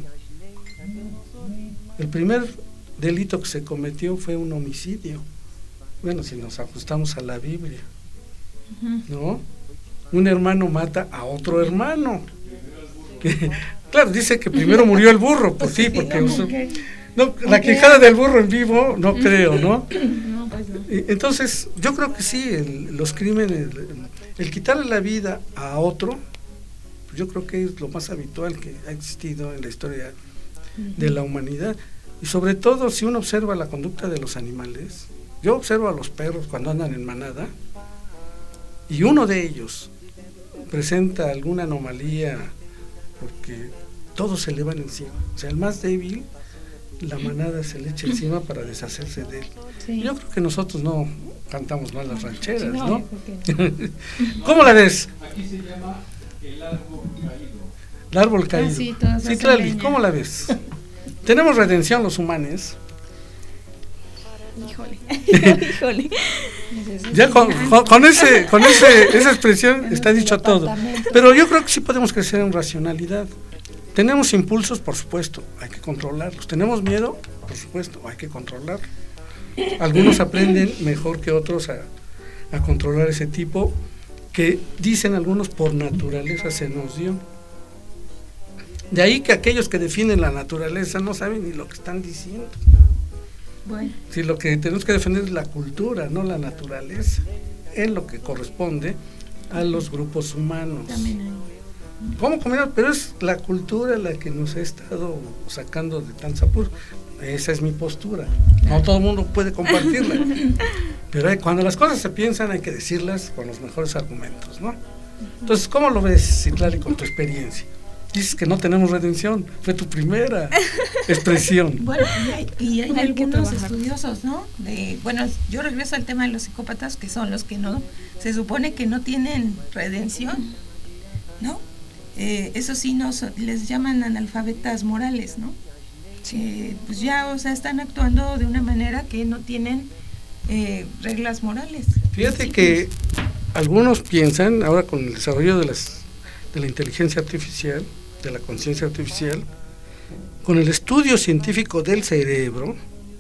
El primer delito que se cometió fue un homicidio. Bueno, si nos ajustamos a la Biblia, ¿no? Un hermano mata a otro hermano. Que, claro, dice que primero murió el burro, pues sí, porque okay. no, la quejada del burro en vivo, no creo, ¿no? No, pues no. Entonces, yo creo que sí, el, los crímenes, el, el quitarle la vida a otro, yo creo que es lo más habitual que ha existido en la historia de la humanidad. Y sobre todo, si uno observa la conducta de los animales, yo observo a los perros cuando andan en manada, y uno de ellos presenta alguna anomalía, porque todos se le van encima. O sea, el más débil, la manada se le echa encima para deshacerse de él. Sí. Yo creo que nosotros no cantamos mal las rancheras, sí, no, ¿no? No. ¿Cómo la ves? Aquí se llama el árbol caído. El árbol caído. Ah, sí, sí, Tlali, ¿cómo la ves? ¿Tenemos redención los humanos? Híjole, híjole. Ya con, con, con, ese, con ese, esa expresión está dicho todo. Pero yo creo que sí podemos crecer en racionalidad. Tenemos impulsos, por supuesto, hay que controlarlos. Tenemos miedo, por supuesto, hay que controlarlo. Algunos aprenden mejor que otros a, a controlar ese tipo, que dicen algunos por naturaleza se nos dio. De ahí que aquellos que defienden la naturaleza no saben ni lo que están diciendo. Bueno. Si lo que tenemos que defender es la cultura, no la naturaleza, es lo que corresponde a los grupos humanos. ¿Cómo comer? Pero es la cultura la que nos ha estado sacando de tantos apuros. Esa es mi postura. No todo el mundo puede compartirla. Pero hay, cuando las cosas se piensan hay que decirlas con los mejores argumentos, ¿no? Entonces, ¿cómo lo ves, Citlali, con tu experiencia? Dices que no tenemos redención, fue tu primera expresión. Bueno, y hay, y hay, hay algunos estudiosos, ¿no? De, bueno, yo regreso al tema de los psicópatas, que son los que no, se supone que no tienen redención, ¿no? Eh, eso sí, no, les llaman analfabetas morales, ¿no? Eh, pues ya, o sea, están actuando de una manera que no tienen eh, reglas morales. Fíjate que algunos piensan, ahora con el desarrollo de las de la inteligencia artificial, de la conciencia artificial, con el estudio científico del cerebro,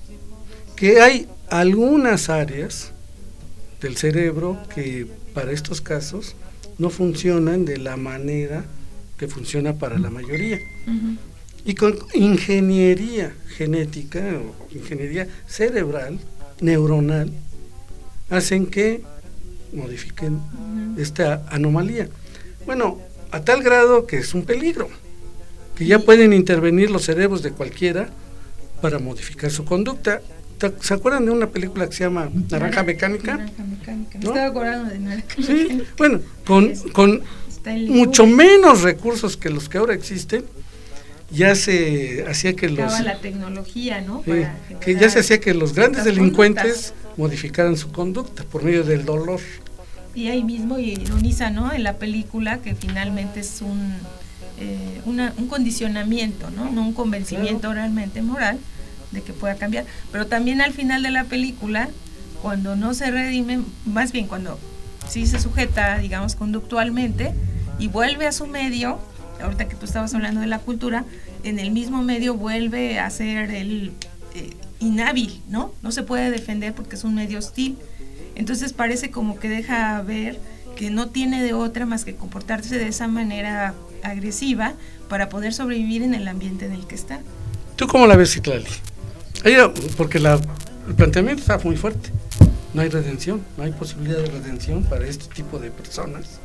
que hay algunas áreas del cerebro que para estos casos no funcionan de la manera que funciona para la mayoría. Uh-huh. Y con ingeniería genética o ingeniería cerebral, neuronal, hacen que modifiquen uh-huh. esta anomalía. Bueno, a tal grado que es un peligro, que ya pueden intervenir los cerebros de cualquiera para modificar su conducta. ¿Se acuerdan de una película que se llama Naranja Mecánica? Naranja Mecánica, me ¿no? estaba acordando de Naranja Sí, Mecánica. Bueno, con, con mucho menos recursos que los que ahora existen, ya se hacía que los... Estaba la tecnología, ¿no? Sí, que ya se hacía que los grandes delincuentes conductas. modificaran su conducta por medio del dolor. Y ahí mismo ironiza, ¿no? En la película que finalmente es un eh, una, un condicionamiento, ¿no? No un convencimiento claro. realmente moral de que pueda cambiar. Pero también al final de la película, cuando no se redime, más bien cuando sí se sujeta, digamos, conductualmente y vuelve a su medio, ahorita que tú estabas hablando de la cultura, en el mismo medio vuelve a ser el eh, inhábil, ¿no? No se puede defender porque es un medio hostil. Entonces parece como que deja ver que no tiene de otra más que comportarse de esa manera agresiva para poder sobrevivir en el ambiente en el que está. ¿Tú cómo la ves, Citlali? Ella, porque la, el planteamiento está muy fuerte. No hay redención, no hay posibilidad de redención para este tipo de personas.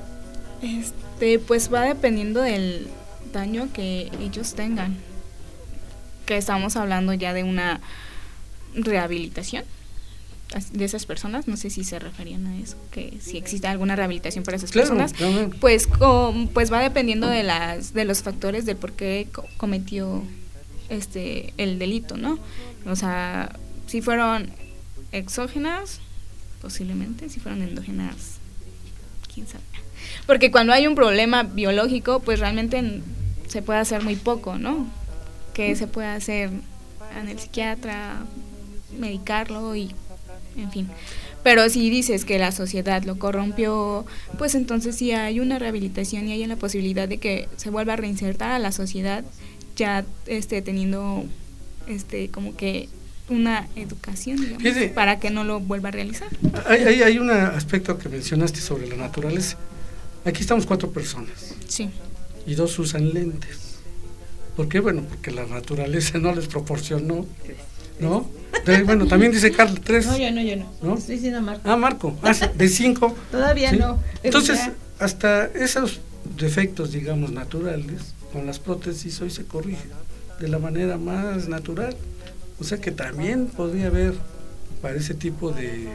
Este, pues va dependiendo del daño que ellos tengan. Que estamos hablando ya de una rehabilitación de esas personas, no sé si se referían a eso, que si existe alguna rehabilitación para esas claro, personas, claro. pues com, pues va dependiendo de las de los factores de por qué co- cometió este el delito, ¿no? O sea, si fueron exógenas, posiblemente, si fueron endógenas, quién sabe. Porque cuando hay un problema biológico, pues realmente se puede hacer muy poco, ¿no? Que se puede hacer en el psiquiatra, medicarlo y en fin. Pero si dices que la sociedad lo corrompió, pues entonces sí hay una rehabilitación y hay la posibilidad de que se vuelva a reinsertar a la sociedad, ya este teniendo este como que una educación, digamos, Fíjate, para que no lo vuelva a realizar. Hay, hay, hay un aspecto que mencionaste sobre la naturaleza. Aquí estamos cuatro personas. Sí. Y dos usan lentes. ¿Por qué? Bueno, porque la naturaleza no les proporcionó, ¿no? De, bueno, también dice Carla, tres. No, yo no, yo no. ¿No? Estoy diciendo Marco. Ah, Marco, ah, de cinco. Todavía ¿sí? no. Entonces, Ya. hasta esos defectos, digamos, naturales, con las prótesis hoy se corrigen de la manera más natural. O sea que también podría haber para ese tipo de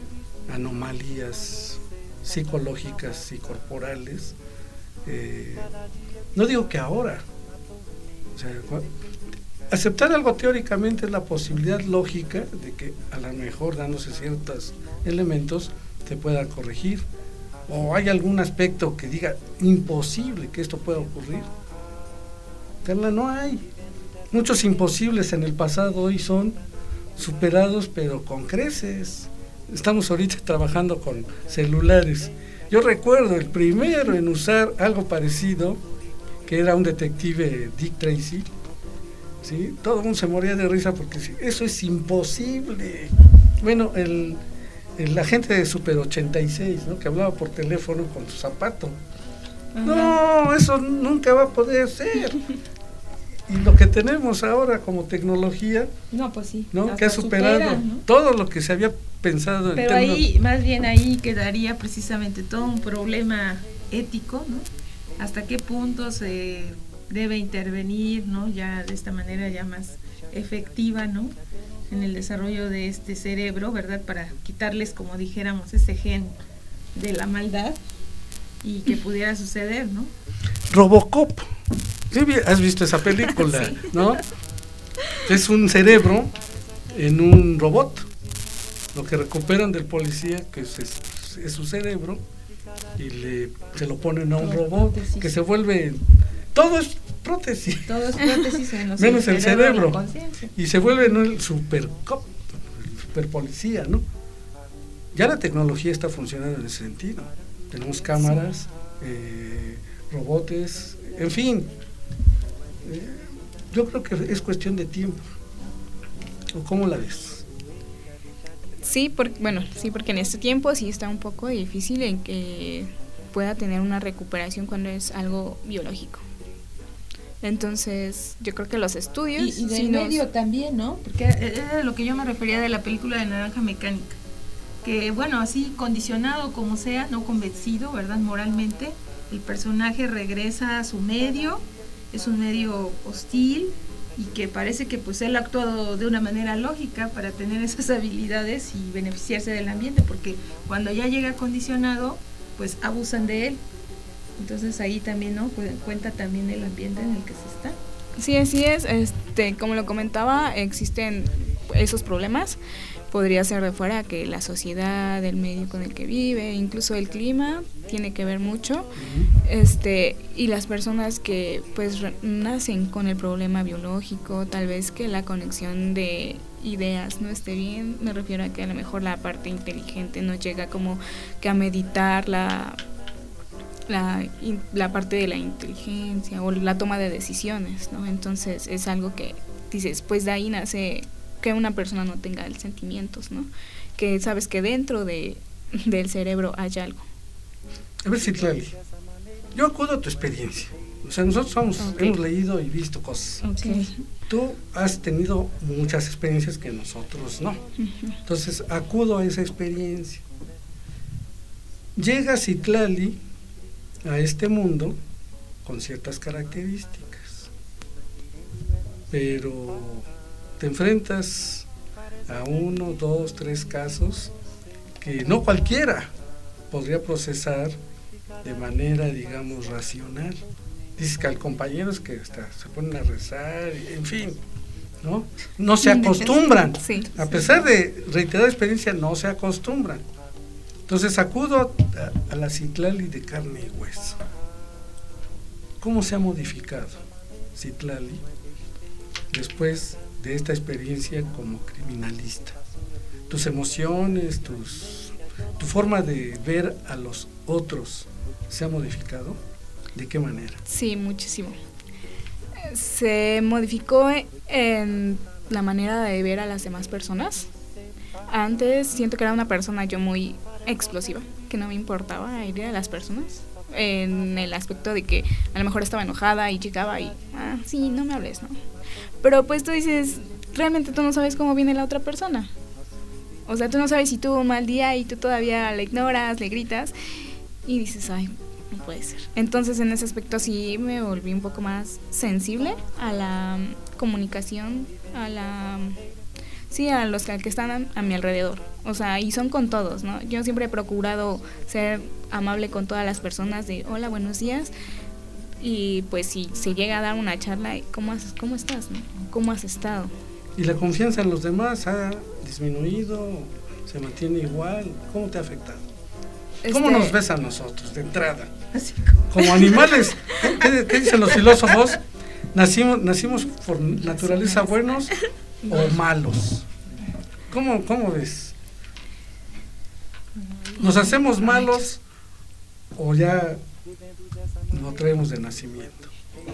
anomalías psicológicas y corporales, eh, no digo que ahora, o sea, aceptar algo teóricamente es la posibilidad lógica de que a lo mejor dándose ciertos elementos se pueda corregir, o hay algún aspecto que diga imposible que esto pueda ocurrir. Carla, no hay. Muchos imposibles en el pasado hoy son superados, pero con creces. Estamos ahorita trabajando con celulares. Yo recuerdo el primero en usar algo parecido, que era un detective Dick Tracy, ¿sí? Todo el mundo se moría de risa porque eso es imposible. Bueno, el, el agente de Super ochenta y seis, ¿no? Que hablaba por teléfono con su zapato. Ajá. No, eso nunca va a poder ser. Y lo que tenemos ahora como tecnología, no, pues sí, ¿no? Que ha superado supera, ¿no? todo lo que se había pensado. Pero en términos... ahí, más bien ahí quedaría precisamente todo un problema ético, ¿no? Hasta qué punto se debe intervenir, ¿no? Ya de esta manera ya más efectiva, ¿no? En el desarrollo de este cerebro, ¿verdad? Para quitarles, como dijéramos, ese gen de la maldad y que pudiera suceder, ¿no? Robocop. ¿Sí has visto esa película? Sí. ¿No? Es un cerebro en un robot. Lo que recuperan del policía, que es, es, es su cerebro, y le se lo ponen a un todo robot prótesis. Que se vuelve. Todo es prótesis. Todo es prótesis en los menos el cerebro. Y se vuelve, ¿no? El super cop, el super policía, ¿no? Ya la tecnología está funcionando en ese sentido. Tenemos cámaras, sí. eh, robots, en fin. Eh, yo creo que es cuestión de tiempo. ¿O cómo la ves? Sí, porque, bueno, sí, porque en este tiempo sí está un poco difícil en que pueda tener una recuperación cuando es algo biológico. Entonces, yo creo que los estudios... Y, y del sí medio nos... también, ¿no? Porque era lo que yo me refería de la película de Naranja Mecánica. Que, bueno, así condicionado como sea, no convencido, ¿verdad? Moralmente, el personaje regresa a su medio, es un medio hostil, y que parece que pues él ha actuado de una manera lógica para tener esas habilidades y beneficiarse del ambiente, porque cuando ya llega condicionado, pues abusan de él. Entonces ahí también, ¿no? Pues, cuenta también el ambiente en el que se está. Sí, así es. Este, como lo comentaba, existen esos problemas. Podría ser de fuera que la sociedad, el medio con el que vive, incluso el clima, tiene que ver mucho. Este, y las personas que pues nacen con el problema biológico, tal vez que la conexión de ideas no esté bien, me refiero a que a lo mejor la parte inteligente no llega como que a meditar la, la, la parte de la inteligencia o la toma de decisiones, ¿no? Entonces es algo que dices, pues de ahí nace que una persona no tenga sentimientos, ¿no? Que sabes que dentro de, del cerebro hay algo. A ver, Citlali, yo acudo a tu experiencia. O sea, nosotros somos, okay. hemos leído y visto cosas. Okay. Tú has tenido muchas experiencias que nosotros no. Uh-huh. Entonces, acudo a esa experiencia. Llega Citlali a este mundo con ciertas características, pero te enfrentas a uno, dos, tres casos que no cualquiera podría procesar de manera, digamos, racional. Dices que hay compañeros que hasta se ponen a rezar, en fin, ¿no? No se acostumbran, sí, a pesar de reiterada experiencia, no se acostumbran. Entonces acudo a, a la Citlali de carne y hueso. ¿Cómo se ha modificado Citlali después de esta experiencia como criminalista? Tus emociones, tus, tu forma de ver a los otros, ¿se ha modificado? ¿De qué manera? Sí, muchísimo. Se modificó en la manera de ver a las demás personas. Antes siento que era una persona yo muy explosiva, que no me importaba herir a las personas, en el aspecto de que a lo mejor estaba enojada y llegaba y, ah, sí, no me hables, ¿no? Pero pues tú dices, realmente tú no sabes cómo viene la otra persona. O sea, tú no sabes si tuvo un mal día y tú todavía la ignoras, le gritas y dices, ay, no puede ser. Entonces en ese aspecto sí me volví un poco más sensible a la comunicación, a la... sí, a los que están a, a mi alrededor. O sea, y son con todos, ¿no? Yo siempre he procurado ser amable con todas las personas de, hola, buenos días. Y pues si se llega a dar una charla, ¿cómo, has, cómo estás, no? ¿Cómo has estado? ¿Y la confianza en los demás ha disminuido? ¿Se mantiene igual? ¿Cómo te ha afectado? ¿Cómo este... nos ves a nosotros, de entrada? Como animales, ¿qué, qué dicen los filósofos? ¿Nacimos, nacimos por naturaleza buenos o malos? ¿Cómo, cómo ves? ¿Nos hacemos malos o ya lo traemos de nacimiento?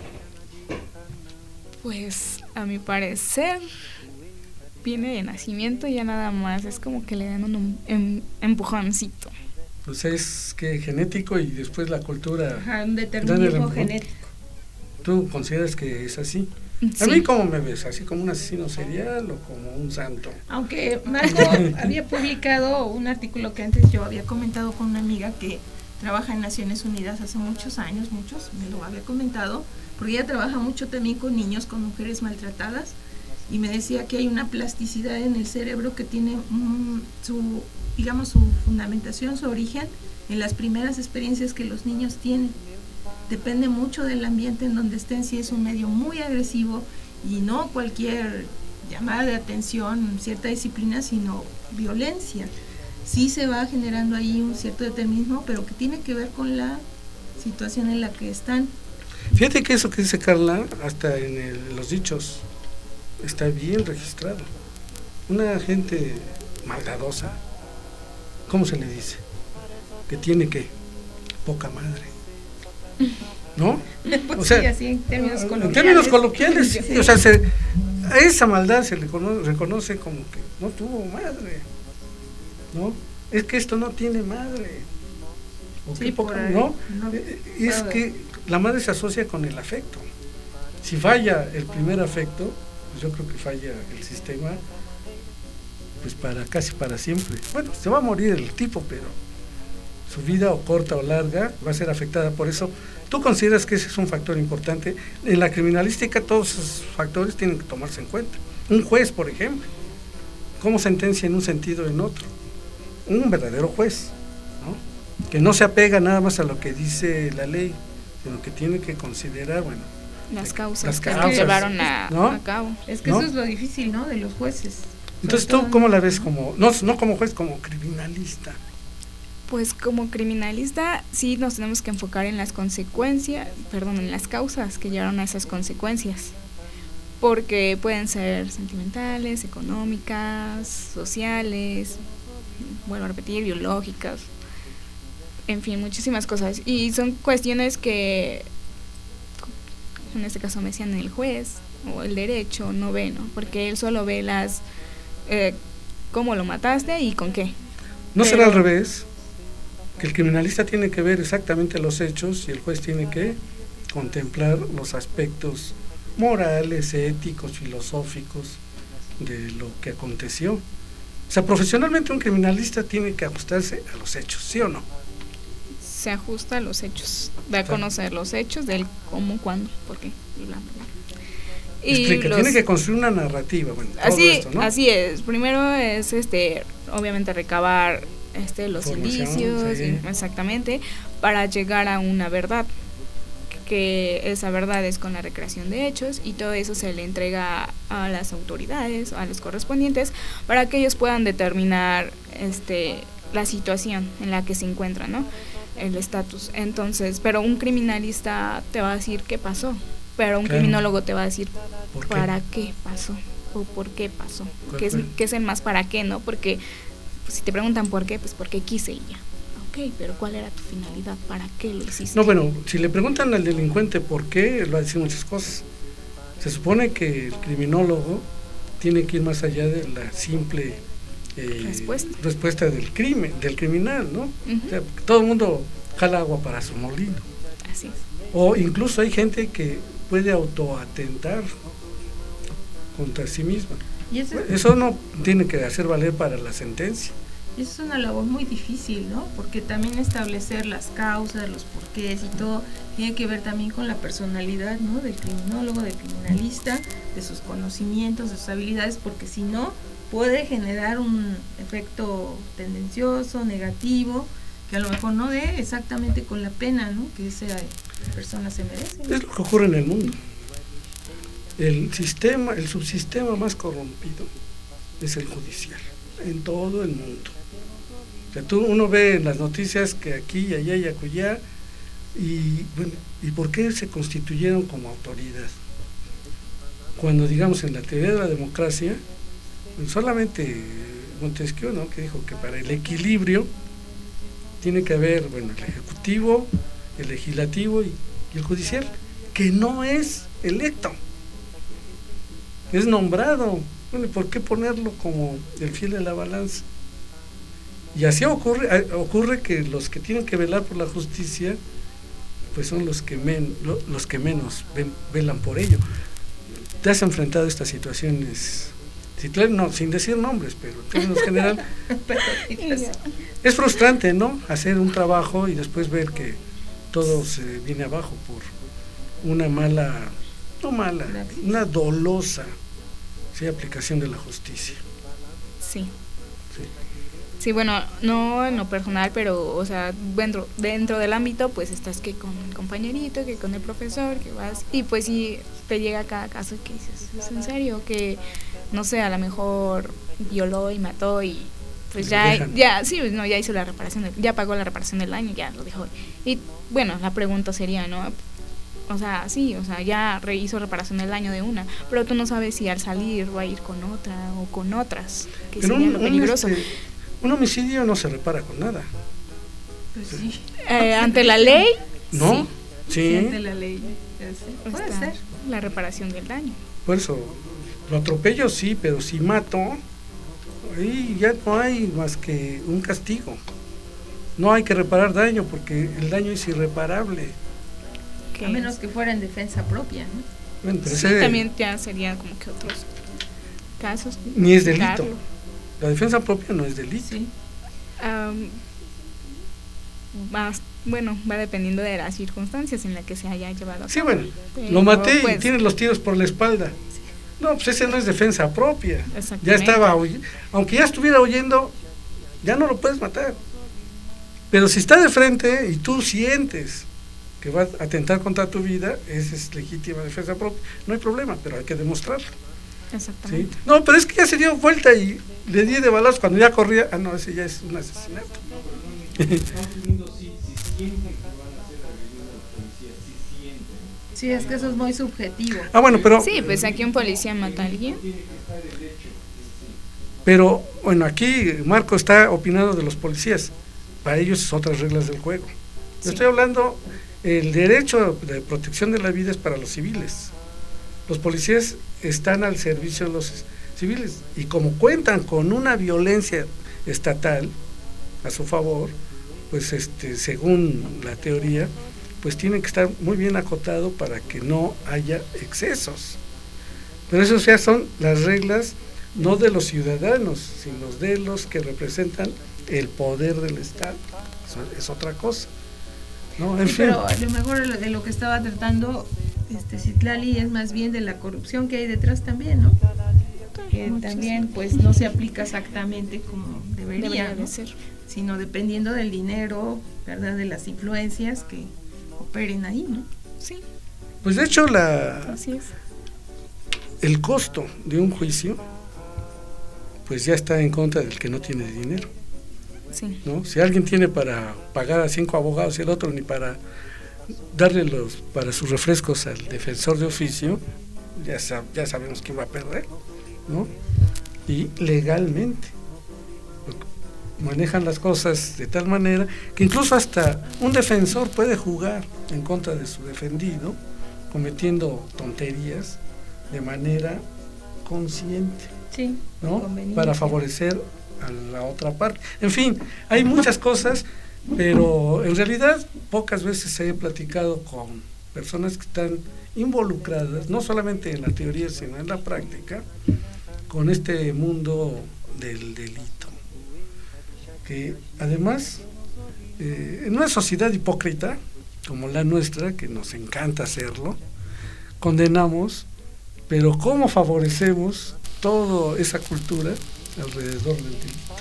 Pues a mi parecer viene de nacimiento y ya nada más, es como que le dan un em, empujoncito. Pues es que genético y después la cultura. Ajá, un determinismo genético. ¿Tú consideras que es así? Sí. ¿A mí cómo me ves? ¿Así como un asesino serial o como un santo? Aunque Marco había publicado un artículo que antes yo había comentado con una amiga que trabaja en Naciones Unidas hace muchos años, muchos, me lo había comentado, porque ella trabaja mucho también con niños, con mujeres maltratadas, y me decía que hay una plasticidad en el cerebro que tiene um, su, digamos, su fundamentación, su origen en las primeras experiencias que los niños tienen. Depende mucho del ambiente en donde estén, si es un medio muy agresivo y no cualquier llamada de atención, cierta disciplina, sino violencia. Sí se va generando ahí un cierto determinismo, pero que tiene que ver con la situación en la que están. Fíjate que eso que dice Carla, hasta en el, los dichos, está bien registrado. Una gente maldadosa, ¿cómo se le dice? Que tiene que poca madre, ¿no? Pues o sea, sí, así en términos coloquiales. En términos coloquiales, sí. Sí. O sea, se, a esa maldad se le reconoce, reconoce como que no tuvo madre, ¿no? Es que esto no tiene madre. ¿O sí, qué poca, ahí, ¿no? no es puede. Que la madre se asocia con el afecto. Si falla el primer afecto, pues yo creo que falla el sistema, pues para casi para siempre. Bueno, se va a morir el tipo, pero su vida, o corta o larga, va a ser afectada por eso. ¿Tú consideras que ese es un factor importante? En la criminalística todos esos factores tienen que tomarse en cuenta. Un juez, por ejemplo, ¿cómo sentencia en un sentido o en otro? Un verdadero juez, ¿no? Que no se apega nada más a lo que dice la ley, sino que tiene que considerar, bueno, las causas, las que causas llevaron a, ¿no? a cabo. Es que ¿no? eso es lo difícil, ¿no? De los jueces. Entonces, ¿tú cómo la ves? Como no, no como juez, como criminalista. Pues como criminalista sí nos tenemos que enfocar en las consecuencias, perdón, en las causas que llevaron a esas consecuencias. porque pueden ser sentimentales, económicas, sociales, vuelvo a repetir, biológicas, en fin, muchísimas cosas. Y son cuestiones que, en este caso me decían el juez o el derecho, no ve, ¿no? Porque él solo ve las, eh, cómo lo mataste y con qué. ¿No Pero, será al revés? Que el criminalista tiene que ver exactamente los hechos y el juez tiene que contemplar los aspectos morales, éticos, filosóficos de lo que aconteció. O sea, profesionalmente un criminalista tiene que ajustarse a los hechos, ¿sí o no? Se ajusta a los hechos, da a conocer los hechos del cómo, cuándo, por qué, bla, bla, bla. Y Explica, los, tiene que construir una narrativa, bueno, todo así, esto, ¿no? Así es, primero es este, obviamente recabar este los indicios, sí. exactamente, para llegar a una verdad, que esa verdad es con la recreación de hechos, y todo eso se le entrega a las autoridades, a los correspondientes, para que ellos puedan determinar este la situación en la que se encuentran, ¿no? El estatus. Entonces, pero un criminalista te va a decir qué pasó, pero un claro. criminólogo te va a decir ¿Por qué? para qué pasó o por qué pasó, que es, fue? que es el más para qué, ¿no? Porque pues, si te preguntan por qué, pues porque quise y ya. Ok, pero ¿cuál era tu finalidad? ¿Para qué lo hiciste? No, bueno, si le preguntan al delincuente por qué, él va a decir muchas cosas. Se supone que el criminólogo tiene que ir más allá de la simple eh, respuesta. respuesta del crimen, del criminal, ¿no? Uh-huh. O sea, todo el mundo jala agua para su molino. Así es. O incluso hay gente que puede autoatentar contra sí misma. Y eso, eso no tiene que hacer valer para la sentencia. Eso es una labor muy difícil, ¿no? Porque también establecer las causas, los porqués y todo tiene que ver también con la personalidad, ¿no? Del criminólogo, del criminalista, de sus conocimientos, de sus habilidades, porque si no puede generar un efecto tendencioso, negativo, que a lo mejor no dé exactamente con la pena, ¿no? Que esa persona se merece, ¿no? Es lo que ocurre en el mundo. El sistema, el subsistema más corrompido es el judicial, en todo el mundo. O sea, tú, uno ve en las noticias que aquí y allá y acullá, y bueno, ¿y por qué se constituyeron como autoridad? Cuando, digamos, en la teoría de la democracia, solamente Montesquieu, ¿no?, que dijo que para el equilibrio tiene que haber, bueno, el ejecutivo, el legislativo y, y el judicial, que no es electo, es nombrado. Bueno, ¿por qué ponerlo como el fiel de la balanza? Y así ocurre, ocurre que los que tienen que velar por la justicia, pues son los que, men, los que menos ven, velan por ello. ¿Te has enfrentado a estas situaciones? No, sin decir nombres, pero en términos general, es frustrante, ¿no? Hacer un trabajo y después ver que todo se viene abajo por una mala, no mala, una dolosa, sí, aplicación de la justicia. Sí. Sí. Sí, bueno, no en lo personal, pero, o sea, dentro, dentro del ámbito, pues estás que con el compañerito, que con el profesor, que vas, y pues sí, te llega cada caso que dices, ¿es en serio? Que, no sé, a lo mejor violó y mató y pues ya, ya, sí, no, ya hizo la reparación, de, ya pagó la reparación del daño, ya lo dejó. Y bueno, la pregunta sería, ¿no? O sea, sí, o sea, ya hizo reparación del daño de una, pero tú no sabes si al salir va a ir con otra o con otras, que pero sería un, lo peligroso. Un, este, un homicidio no se repara con nada. Pues sí. Eh, ante la ley, ¿no? Sí. Sí. Sí, ante la ley. Puede Está ser. la reparación del daño. Por eso, lo atropello sí, pero si mato, ahí ya no hay más que un castigo. No hay que reparar daño porque el daño es irreparable. A menos que fuera en defensa propia, ¿no? Bueno, pero sí, ese, también ya serían como que otros casos. Ni es delito. Darlo. La defensa propia no es delito. Sí. Um, más, bueno, va dependiendo de las circunstancias en las que se haya llevado a cabo. Sí, bueno, pero, lo maté pues, y tiene los tiros por la espalda. No, pues ese no es defensa propia. Ya estaba, aunque ya estuviera huyendo, ya no lo puedes matar. Pero si está de frente y tú sientes que va a atentar contra tu vida, esa es legítima defensa propia. No hay problema, pero hay que demostrarlo. Exactamente. ¿Sí? No, pero es que ya se dio vuelta y le di de balazos cuando ya corría. Ah, no, ese ya es un asesinato. En Estados Unidos sí, sí sienten que van a ser agredidos a la policía, sí sienten. Sí, es que eso es muy subjetivo. Ah, bueno, pero... Sí, pues aquí un policía mata a alguien. Pero, bueno, aquí Marco está opinando de los policías. Para ellos es otras reglas del juego. Yo sí. Estoy hablando, el derecho de protección de la vida es para los civiles. Los policías están al servicio de los civiles. Y como cuentan con una violencia estatal a su favor, pues este, según la teoría, pues tiene que estar muy bien acotado para que no haya excesos. Pero eso ya son las reglas no de los ciudadanos, sino de los que representan el poder del Estado. Eso es otra cosa, ¿no? En sí, fin. Pero a lo mejor de lo que estaba tratando este Citlali es más bien de la corrupción que hay detrás también, ¿no? Que Muchísimo. También pues no se aplica exactamente como debería, debería ¿no? de ser, sino dependiendo del dinero, ¿verdad? De las influencias que operen ahí, ¿no? Sí. Pues de hecho la Así es. el costo de un juicio pues ya está en contra del que no tiene dinero. Sí. ¿No? Si alguien tiene para pagar a cinco abogados y el otro ni para darle los para sus refrescos al defensor de oficio, ya sab, ya sabemos quién va a perder, ¿no? Y legalmente manejan las cosas de tal manera que incluso hasta un defensor puede jugar en contra de su defendido, cometiendo tonterías de manera consciente, sí, ¿no? Para favorecer a la otra parte. En fin, hay muchas cosas, pero en realidad pocas veces he platicado con personas que están involucradas, no solamente en la teoría, sino en la práctica, con este mundo del delito. Que además, eh, en una sociedad hipócrita, como la nuestra, que nos encanta hacerlo, condenamos, pero ¿cómo favorecemos toda esa cultura alrededor del delito?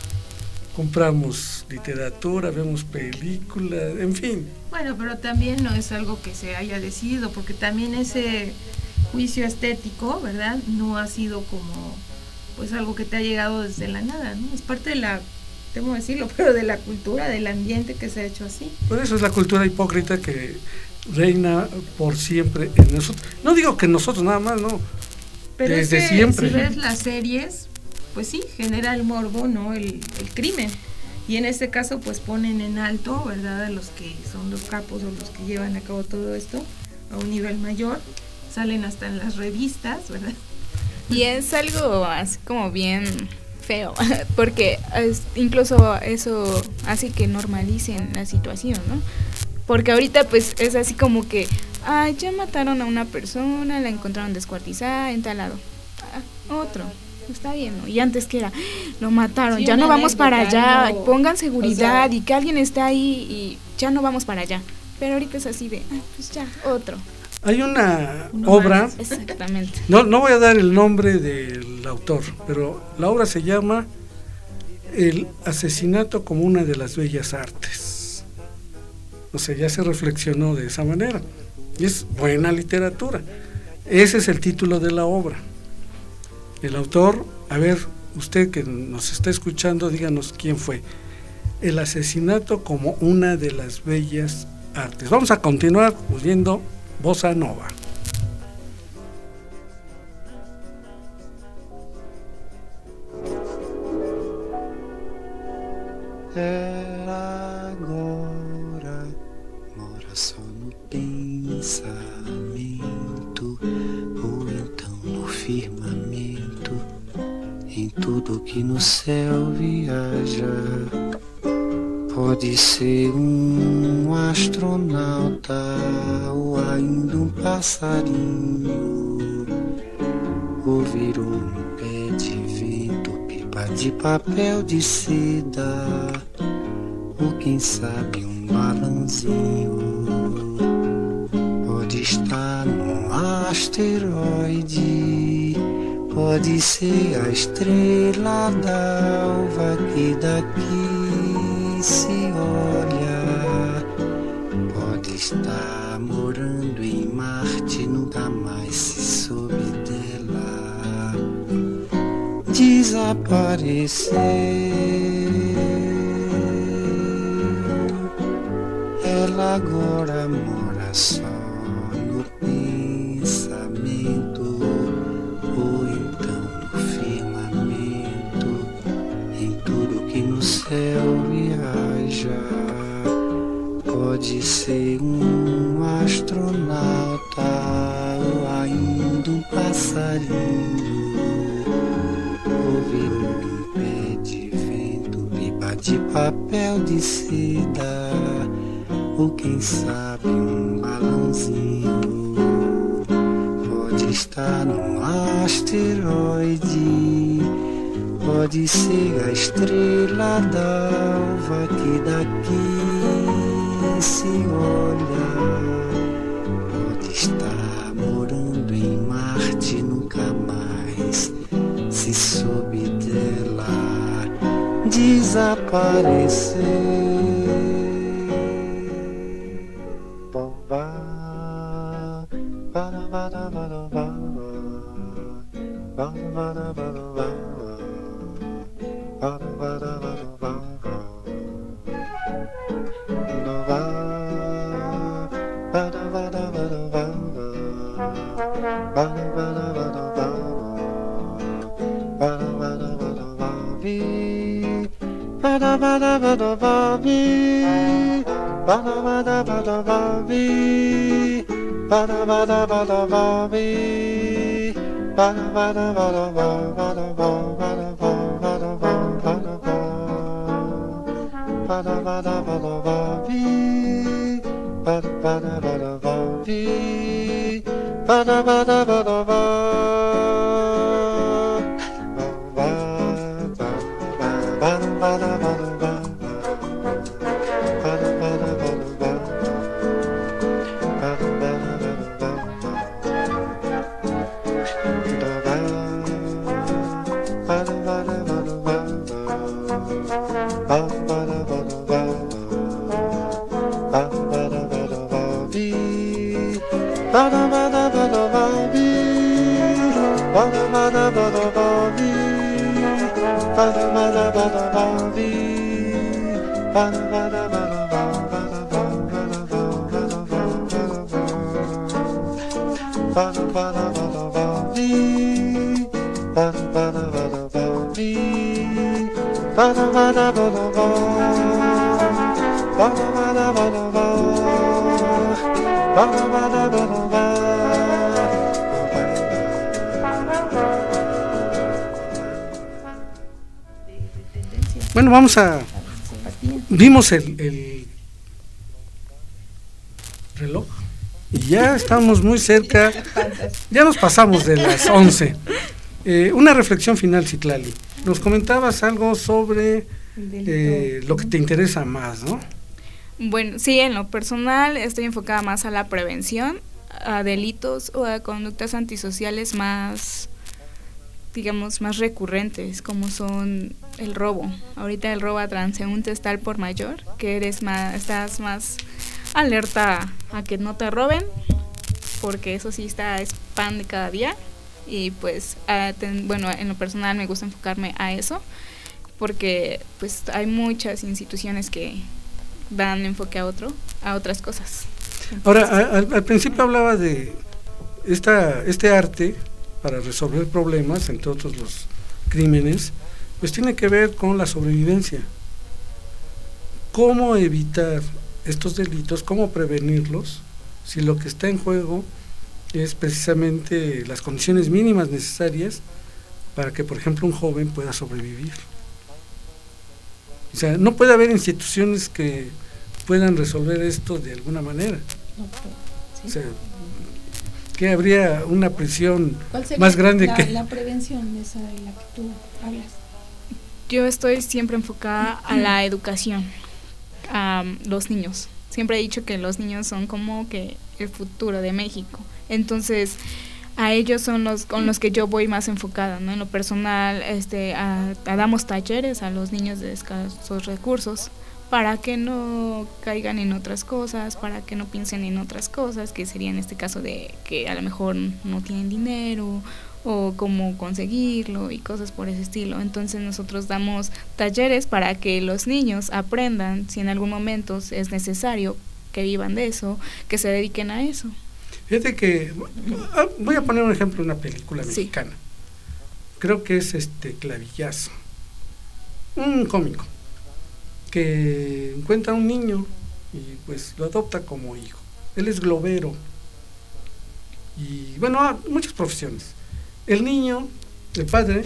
Compramos literatura, vemos películas, en fin. Bueno, pero también no es algo que se haya decidido, porque también ese juicio estético, ¿verdad? No ha sido como, pues algo que te ha llegado desde la nada, ¿no? Es parte de la, tengo que decirlo, pero de la cultura, del ambiente que se ha hecho así. Por eso es la cultura hipócrita que reina por siempre en nosotros. No digo que nosotros nada más, no. Pero desde es que siempre. Si ves las series, pues sí, genera el morbo, ¿no? El, el crimen. Y en este caso, pues ponen en alto, ¿verdad? A los que son los capos o los que llevan a cabo todo esto a un nivel mayor. Salen hasta en las revistas, ¿verdad? Y es algo así como bien feo, porque es, incluso eso hace que normalicen la situación, ¿no? Porque ahorita pues es así como que, ay, ya mataron a una persona, la encontraron descuartizada en tal lado. Ah, otro, está bien, ¿no? Y antes que era, lo mataron, sí, ya no vamos para allá, no, pongan seguridad, o sea, y que alguien está ahí y ya no vamos para allá. Pero ahorita es así de, ay, pues ya, otro. Hay una Uno obra, más. Exactamente. No, no voy a dar el nombre del autor, pero la obra se llama El asesinato como una de las bellas artes. O sea, ya se reflexionó de esa manera. Y es buena literatura. Ese es el título de la obra. El autor, a ver, usted que nos está escuchando, díganos quién fue. El asesinato como una de las bellas artes. Vamos a continuar oyendo Bossa Nova. Ela agora mora só no pensamento, ou então no firmamento, em tudo que no céu viaja. Pode ser um astronauta ou ainda um passarinho, ouvir um pé de vento, pipa de papel de seda, ou quem sabe um balãozinho. Pode estar num asteroide, pode ser a estrela d'alva que daqui se olha, pode estar morando em Marte, nunca mais se soube dela desaparecer. Ela agora mora só no Pode ser um astronauta ou ainda um passarinho. Ouvir um pé de vento, pipa de papel de seda, ou quem sabe um balãozinho. Pode estar num asteroide, pode ser a estrela d'alva que daqui se olha. Pode estar morando em Marte, nunca mais se soube dela desaparecer. Bueno, vamos a... Vimos el, el reloj y ya estamos muy cerca, ya nos pasamos de las once. Eh, una reflexión final, Citlali. Nos comentabas algo sobre eh, lo que te interesa más, ¿no? Bueno, sí, en lo personal estoy enfocada más a la prevención, a delitos o a conductas antisociales más, digamos, más recurrentes, como son el robo. Ahorita el robo a transeúnte está al por mayor, que eres más, estás más alerta a que no te roben, porque eso sí está, es pan de cada día. Y pues, a ten, bueno, en lo personal me gusta enfocarme a eso, porque pues hay muchas instituciones que dan enfoque a otro, a otras cosas. Entonces, ahora, a, al, al principio hablaba de esta este arte para resolver problemas, entre otros los crímenes, pues tiene que ver con la sobrevivencia. ¿Cómo evitar estos delitos? ¿Cómo prevenirlos? Si lo que está en juego es precisamente las condiciones mínimas necesarias para que, por ejemplo, un joven pueda sobrevivir. O sea, no puede haber instituciones que puedan resolver esto de alguna manera. ¿Sí? O sea, que habría una prisión más grande la, que... la prevención esa de la que tú hablas? Yo estoy siempre enfocada a la educación, a los niños. Siempre he dicho que los niños son como que el futuro de México. Entonces, a ellos son los con los que yo voy más enfocada, ¿no? En lo personal, este, a, a damos talleres a los niños de escasos recursos para que no caigan en otras cosas, para que no piensen en otras cosas, que sería en este caso de que a lo mejor no tienen dinero o cómo conseguirlo y cosas por ese estilo. Entonces nosotros damos talleres para que los niños aprendan, si en algún momento es necesario, que vivan de eso, que se dediquen a eso. Fíjate que, voy a poner un ejemplo de una película mexicana, sí. Creo que es este Clavillazo, un cómico, que encuentra a un niño y pues lo adopta como hijo. Él es globero y bueno, muchas profesiones. El niño, el padre,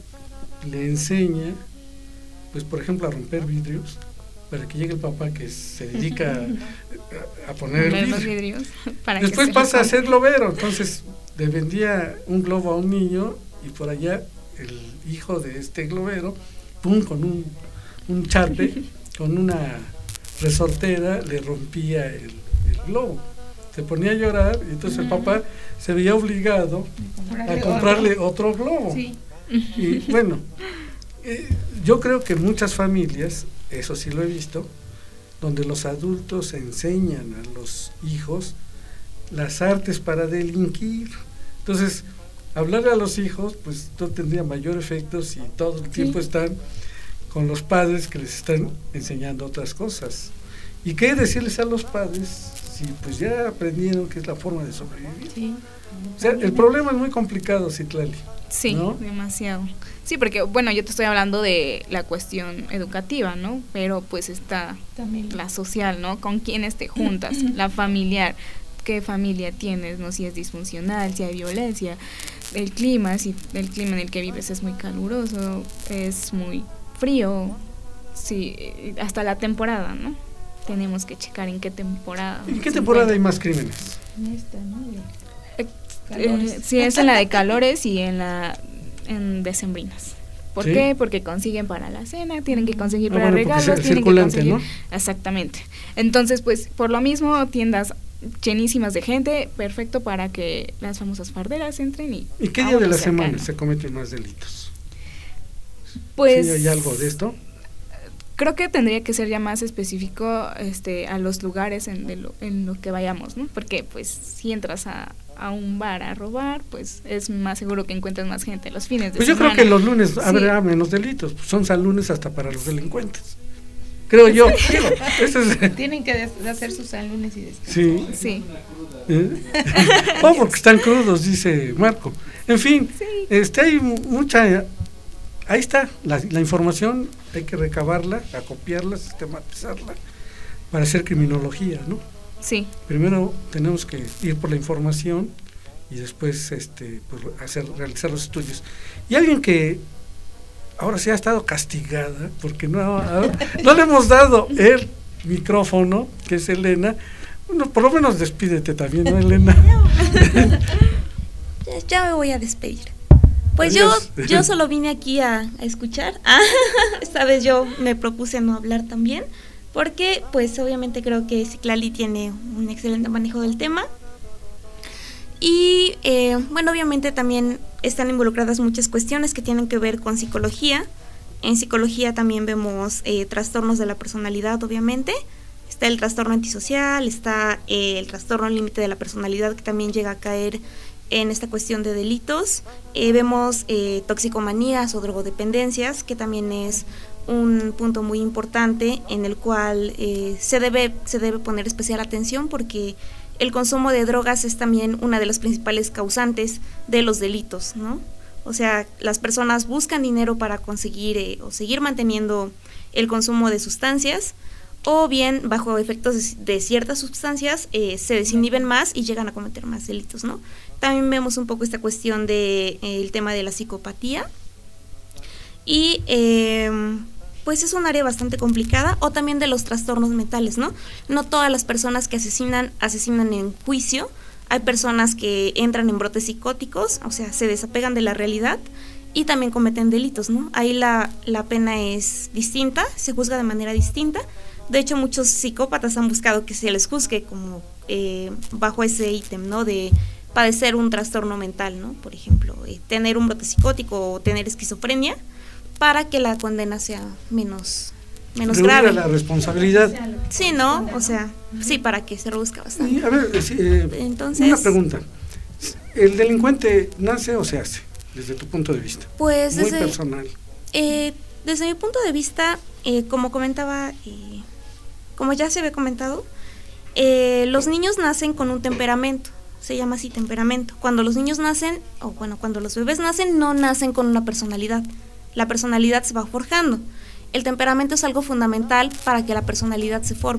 le enseña, pues por ejemplo, a romper vidrios, para que llegue el papá que se dedica a, a poner el vidrio. Vidrios para Después que pasa a ser globero, entonces le vendía un globo a un niño y por allá el hijo de este globero, pum, con un, un charpe, con una resortera, le rompía el, el globo. Se ponía a llorar y entonces el papá se veía obligado a comprarle otro globo. Sí. Y bueno, eh, yo creo que muchas familias, eso sí lo he visto, donde los adultos enseñan a los hijos las artes para delinquir. Entonces, hablarle a los hijos, pues no tendría mayor efecto si todo el tiempo sí. están con los padres que les están enseñando otras cosas. ¿Y qué decirles a los padres si pues ya aprendieron que es la forma de sobrevivir? Sí. O sea, el problema es muy complicado, Citlali. Sí, ¿no? Demasiado. Sí, porque bueno, yo te estoy hablando de la cuestión educativa, ¿no? Pero pues está también la social, ¿no? Con quiénes te juntas, la familiar, qué familia tienes, ¿no? Si es disfuncional, si hay violencia, el clima, si el clima en el que vives es muy caluroso, es muy frío, sí, hasta la temporada, ¿no? Tenemos que checar en qué temporada. ¿En qué temporada hay más crímenes? En esta, ¿no? Eh, eh, sí, es en la de calores y en la en decembrinas. ¿Por ¿Sí? qué? Porque consiguen para la cena, tienen que conseguir ah, para bueno, regalos, tienen que conseguir, ¿no? Exactamente. Entonces, pues, por lo mismo, tiendas llenísimas de gente, perfecto para que las famosas farderas entren y... ¿Y qué día de la cercano. semana se cometen más delitos? Pues... ¿Sí hay algo de esto? Creo que tendría que ser ya más específico este, a los lugares en, de lo, en lo que vayamos, ¿no? Porque, pues, si entras a, a un bar a robar, pues, es más seguro que encuentres más gente los fines de pues semana. Pues yo creo que los lunes sí. habrá menos delitos, pues son San Lunes hasta para los delincuentes. Creo yo. Digo, es... Tienen que des- hacer sus San Lunes y después. Sí. Sí. ¿Eh? Oh, porque están crudos, dice Marco. En fin, sí. este hay mucha... Ahí está, la, la información hay que recabarla, acopiarla, sistematizarla para hacer criminología, ¿no? Sí. Primero tenemos que ir por la información y después este, pues, hacer, realizar los estudios. Y alguien que ahora sí ha estado castigada porque no, no le hemos dado el micrófono, que es Elena. Bueno, por lo menos despídete también, ¿no, Elena? Ya me voy a despedir. Pues yo, yo solo vine aquí a, a escuchar. Ah, esta vez yo me propuse no hablar también, porque pues obviamente creo que Citlali tiene un excelente manejo del tema. Y eh, bueno, obviamente también están involucradas muchas cuestiones que tienen que ver con psicología. En psicología también vemos eh, trastornos de la personalidad, obviamente. Está el trastorno antisocial, está eh, el trastorno límite de la personalidad, que también llega a caer en esta cuestión de delitos. Eh, vemos eh, toxicomanías o drogodependencias, que también es un punto muy importante en el cual eh, se debe, se debe poner especial atención, porque el consumo de drogas es también una de las principales causantes de los delitos, ¿no? O sea, las personas buscan dinero para conseguir eh, o seguir manteniendo el consumo de sustancias, o bien bajo efectos de, de ciertas sustancias eh, se desinhiben más y llegan a cometer más delitos, ¿no? También vemos un poco esta cuestión de eh, el tema de la psicopatía, y eh, pues es un área bastante complicada, o también de los trastornos mentales, ¿no? No todas las personas que asesinan, asesinan en juicio. Hay personas que entran en brotes psicóticos, o sea, se desapegan de la realidad y también cometen delitos, ¿no? Ahí la, la pena es distinta, se juzga de manera distinta. De hecho, muchos psicópatas han buscado que se les juzgue como eh, bajo ese ítem, ¿no? De padecer un trastorno mental, ¿no? Por ejemplo, eh, tener un brote psicótico o tener esquizofrenia, para que la condena sea menos, menos grave. La responsabilidad. Sí, ¿no? O sea, sí, para que se reduzca bastante. Y, a ver, eh, Entonces, una pregunta. ¿El delincuente nace o se hace, desde tu punto de vista? Pues muy desde, personal. Eh, desde mi punto de vista, eh, como comentaba, eh, como ya se había comentado, eh, los niños nacen con un temperamento. Se llama así, temperamento. Cuando los niños nacen, o bueno, cuando los bebés nacen, no nacen con una personalidad. La personalidad se va forjando. El temperamento es algo fundamental para que la personalidad se forme.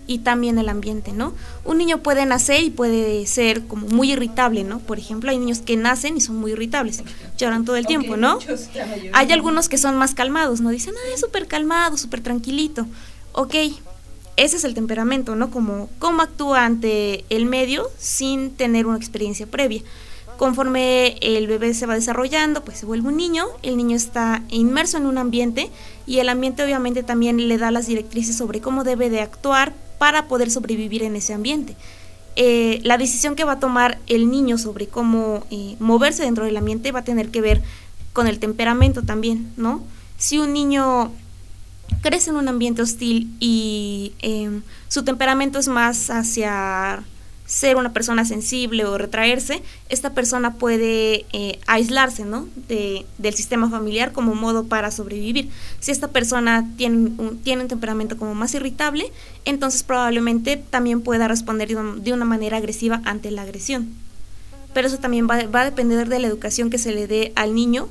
y también el ambiente, ¿no? Un niño puede nacer y puede ser como muy irritable, ¿no? Por ejemplo, hay niños que nacen y son muy irritables, lloran todo el tiempo, okay, ¿no? Muchos, hay algunos que son más calmados, ¿no? Dicen, ah, es súper calmado, súper tranquilito. Ok, ese es el temperamento, ¿no? Como cómo actúa ante el medio sin tener una experiencia previa. Conforme el bebé se va desarrollando, pues se vuelve un niño, el niño está inmerso en un ambiente y el ambiente obviamente también le da las directrices sobre cómo debe de actuar para poder sobrevivir en ese ambiente. Eh, la decisión que va a tomar el niño sobre cómo eh, moverse dentro del ambiente va a tener que ver con el temperamento también, ¿no? Si un niño crece en un ambiente hostil y eh, su temperamento es más hacia ser una persona sensible o retraerse, esta persona puede eh, aislarse, ¿no? de, del sistema familiar como modo para sobrevivir. Si esta persona tiene un, tiene un temperamento como más irritable, entonces probablemente también pueda responder de una, de una manera agresiva ante la agresión. Pero eso también va, va a depender de la educación que se le dé al niño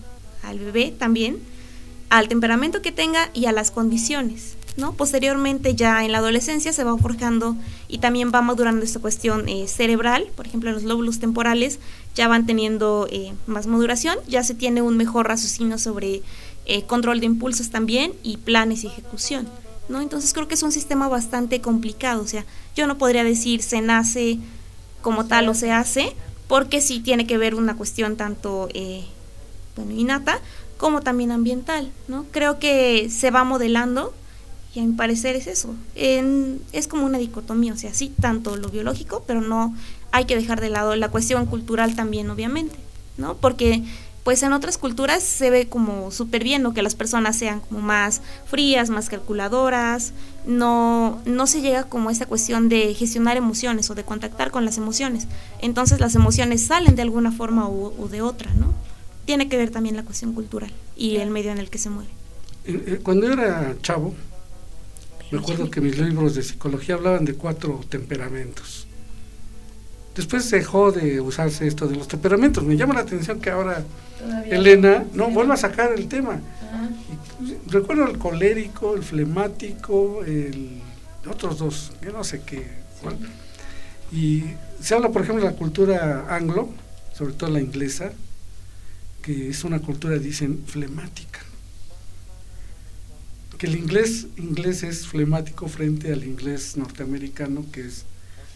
o al bebé también, al temperamento que tenga y a las condiciones, ¿no? Posteriormente ya en la adolescencia se va forjando y también va madurando esta cuestión eh, cerebral, por ejemplo los lóbulos temporales ya van teniendo eh, más maduración, ya se tiene un mejor raciocinio sobre eh, control de impulsos también y planes y ejecución, ¿no? Entonces creo que es un sistema bastante complicado, o sea, yo no podría decir se nace como tal o se hace, porque sí tiene que ver una cuestión tanto eh, bueno, innata como también ambiental, ¿no? Creo que se va modelando. Y a mi parecer es eso, en, es como una dicotomía, o sea, sí, tanto lo biológico, pero no hay que dejar de lado la cuestión cultural también, obviamente, ¿no? Porque pues en otras culturas se ve como súper bien, ¿no? Que las personas sean como más frías, más calculadoras, no, no se llega como a esa cuestión de gestionar emociones o de contactar con las emociones, entonces las emociones salen de alguna forma o, o de otra, ¿no? Tiene que ver también la cuestión cultural y el medio en el que se mueve. Cuando yo era chavo, me acuerdo que mis libros de psicología hablaban de cuatro temperamentos. Después dejó de usarse esto de los temperamentos. Me llama la atención que ahora todavía Elena no vuelva a sacar el tema. Y, recuerdo el colérico, el flemático, el otros dos, yo no sé qué. Cuál. Y se habla, por ejemplo, de la cultura anglo, sobre todo la inglesa, que es una cultura, dicen, flemática. Que el inglés inglés es flemático frente al inglés norteamericano, que es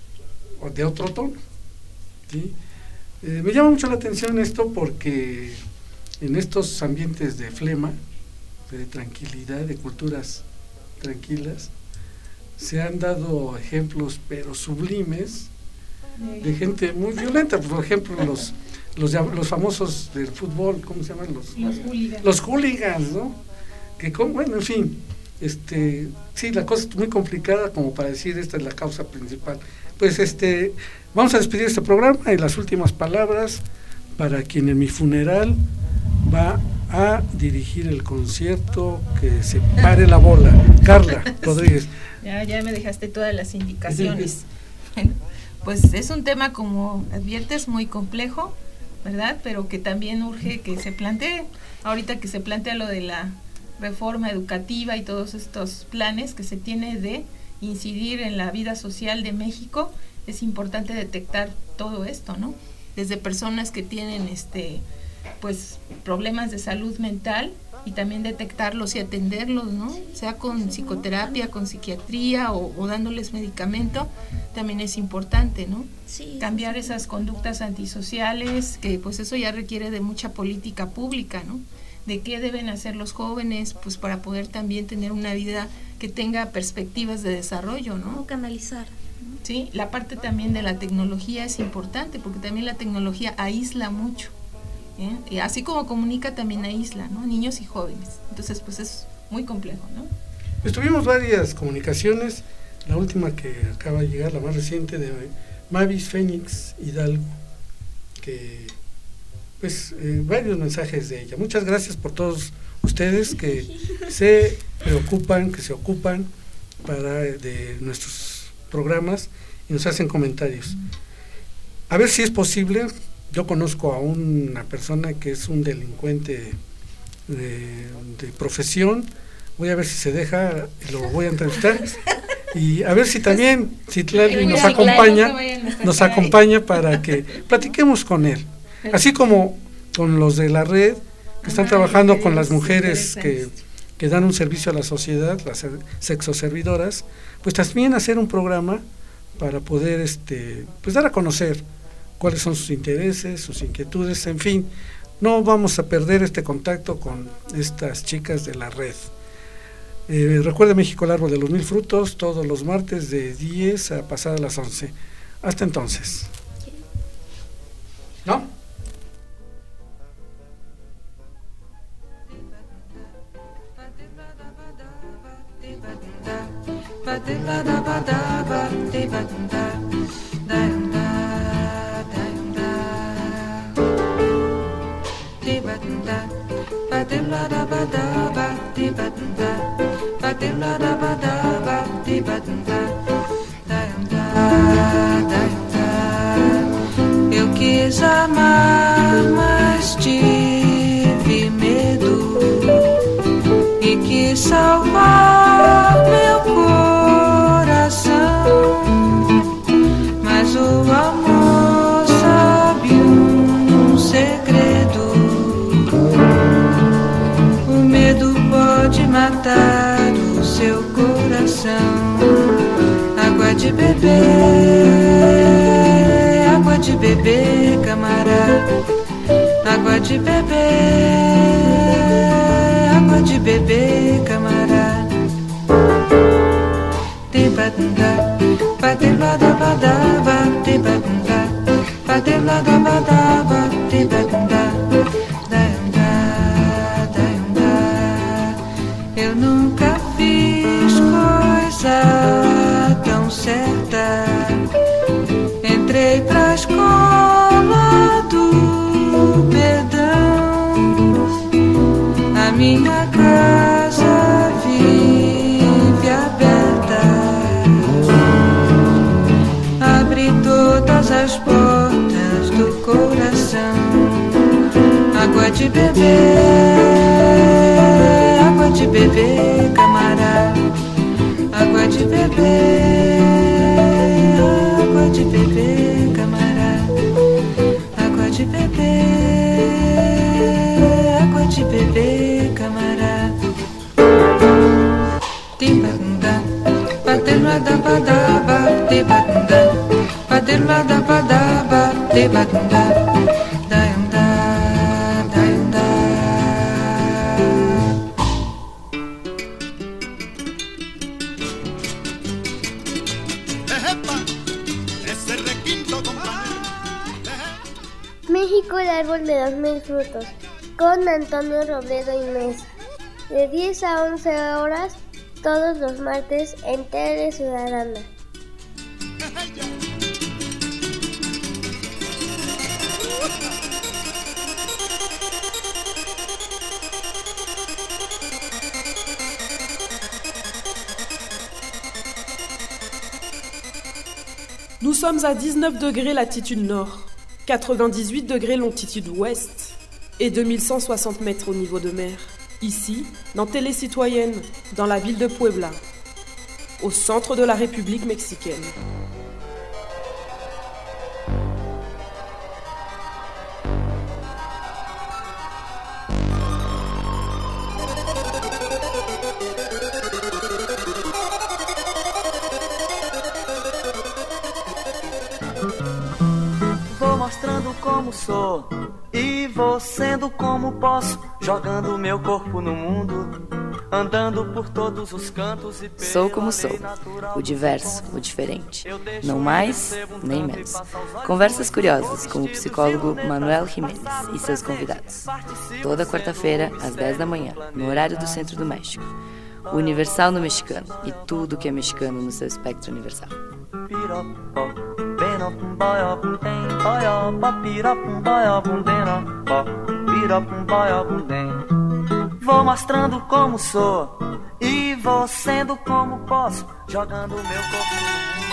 de otro tono, ¿sí? Eh, me llama mucho la atención esto porque en estos ambientes de flema, de tranquilidad, de culturas tranquilas, se han dado ejemplos pero sublimes de gente muy violenta. Por ejemplo, los los, los famosos del fútbol, ¿cómo se llaman? Los, los hooligans. Los hooligans, ¿no? Que con, bueno, en fin, este, sí, la cosa es muy complicada como para decir esta es la causa principal. Pues este, vamos a despedir este programa y las últimas palabras para quien en mi funeral va a dirigir el concierto, que se pare la bola. Carla Rodríguez. Ya, ya me dejaste todas las indicaciones. Bueno, pues es un tema, como adviertes, muy complejo, ¿verdad? Pero que también urge que se plantee, ahorita que se plantea lo de la reforma educativa y todos estos planes que se tiene de incidir en la vida social de México, es importante detectar todo esto, ¿no? Desde personas que tienen este pues problemas de salud mental y también detectarlos y atenderlos, ¿no? Sea con psicoterapia, con psiquiatría o, o dándoles medicamento, también es importante, ¿no? Sí, cambiar sí. esas conductas antisociales, que pues eso ya requiere de mucha política pública, ¿no? De qué deben hacer los jóvenes, pues para poder también tener una vida que tenga perspectivas de desarrollo, ¿no? ¿Cómo canalizar? Sí, la parte también de la tecnología es importante, porque también la tecnología aísla mucho, ¿eh? Y así como comunica, también aísla, ¿no? Niños y jóvenes. Entonces, pues es muy complejo, ¿no? Pues tuvimos varias comunicaciones, la última que acaba de llegar, la más reciente, de Mavis Fénix Hidalgo, que pues eh, varios mensajes de ella. Muchas gracias por todos ustedes que se preocupan, que se ocupan para de nuestros programas y nos hacen comentarios. A ver si es posible. Yo conozco a una persona que es un delincuente de, de profesión. Voy a ver si se deja, lo voy a entrevistar Y a ver si también Citlali nos acompaña, nos acompaña para que platiquemos con él. Así como con los de la red, que están trabajando con las mujeres que, que dan un servicio a la sociedad, las sexoservidoras, pues también hacer un programa para poder este, pues dar a conocer cuáles son sus intereses, sus inquietudes, en fin, no vamos a perder este contacto con estas chicas de la red. Eh, recuerde México el árbol de los mil frutos, todos los martes de diez a pasadas las once. Hasta entonces. ¿No? Eu quis amar, mas tive medo e quis salvar meu coração, mas o amor sabe um segredo. O medo pode matar o seu coração. Água de beber, água de beber, camarada. Água de beber, água de beber, camarada. Tebadunda, badelada-badaba, tebadunda, badelada-badaba, tebadunda, daiunda, daiunda. Eu nunca fiz coisa tão certa. Entrei pra escola do perdão. A minha casa vive aberta. Abre todas as portas do coração. Água de beber, água de beber, camarada. Água de beber, água de beber, camarada. Água de beber, água de beber, camarada. Tibanda, badelada-badaba, tibanda, badelada-badaba, tibanda. México el árbol de los mil frutos, con Antonio Robledo y Mesa, de diez a once horas, todos los martes en Tele Ciudadana. Nous sommes à dix-neuf degrés latitude nord, quatre-vingt-dix-huit degrés longitude ouest et deux mille cent soixante mètres au niveau de mer. Ici, dans Télé Citoyenne, dans la ville de Puebla, au centre de la République mexicaine. Mostrando como sou e vou sendo como posso, jogando meu corpo no mundo, andando por todos os cantos e Sou como sou, o diverso, o diferente, não mais nem menos. Conversas curiosas com o psicólogo Manuel Jiménez e seus convidados. Toda quarta-feira, às dez da manhã, no horário do Centro do México. Universal no mexicano e tudo que é mexicano no seu espectro universal. Vou mostrando como sou e vou sendo como posso, jogando meu corpo.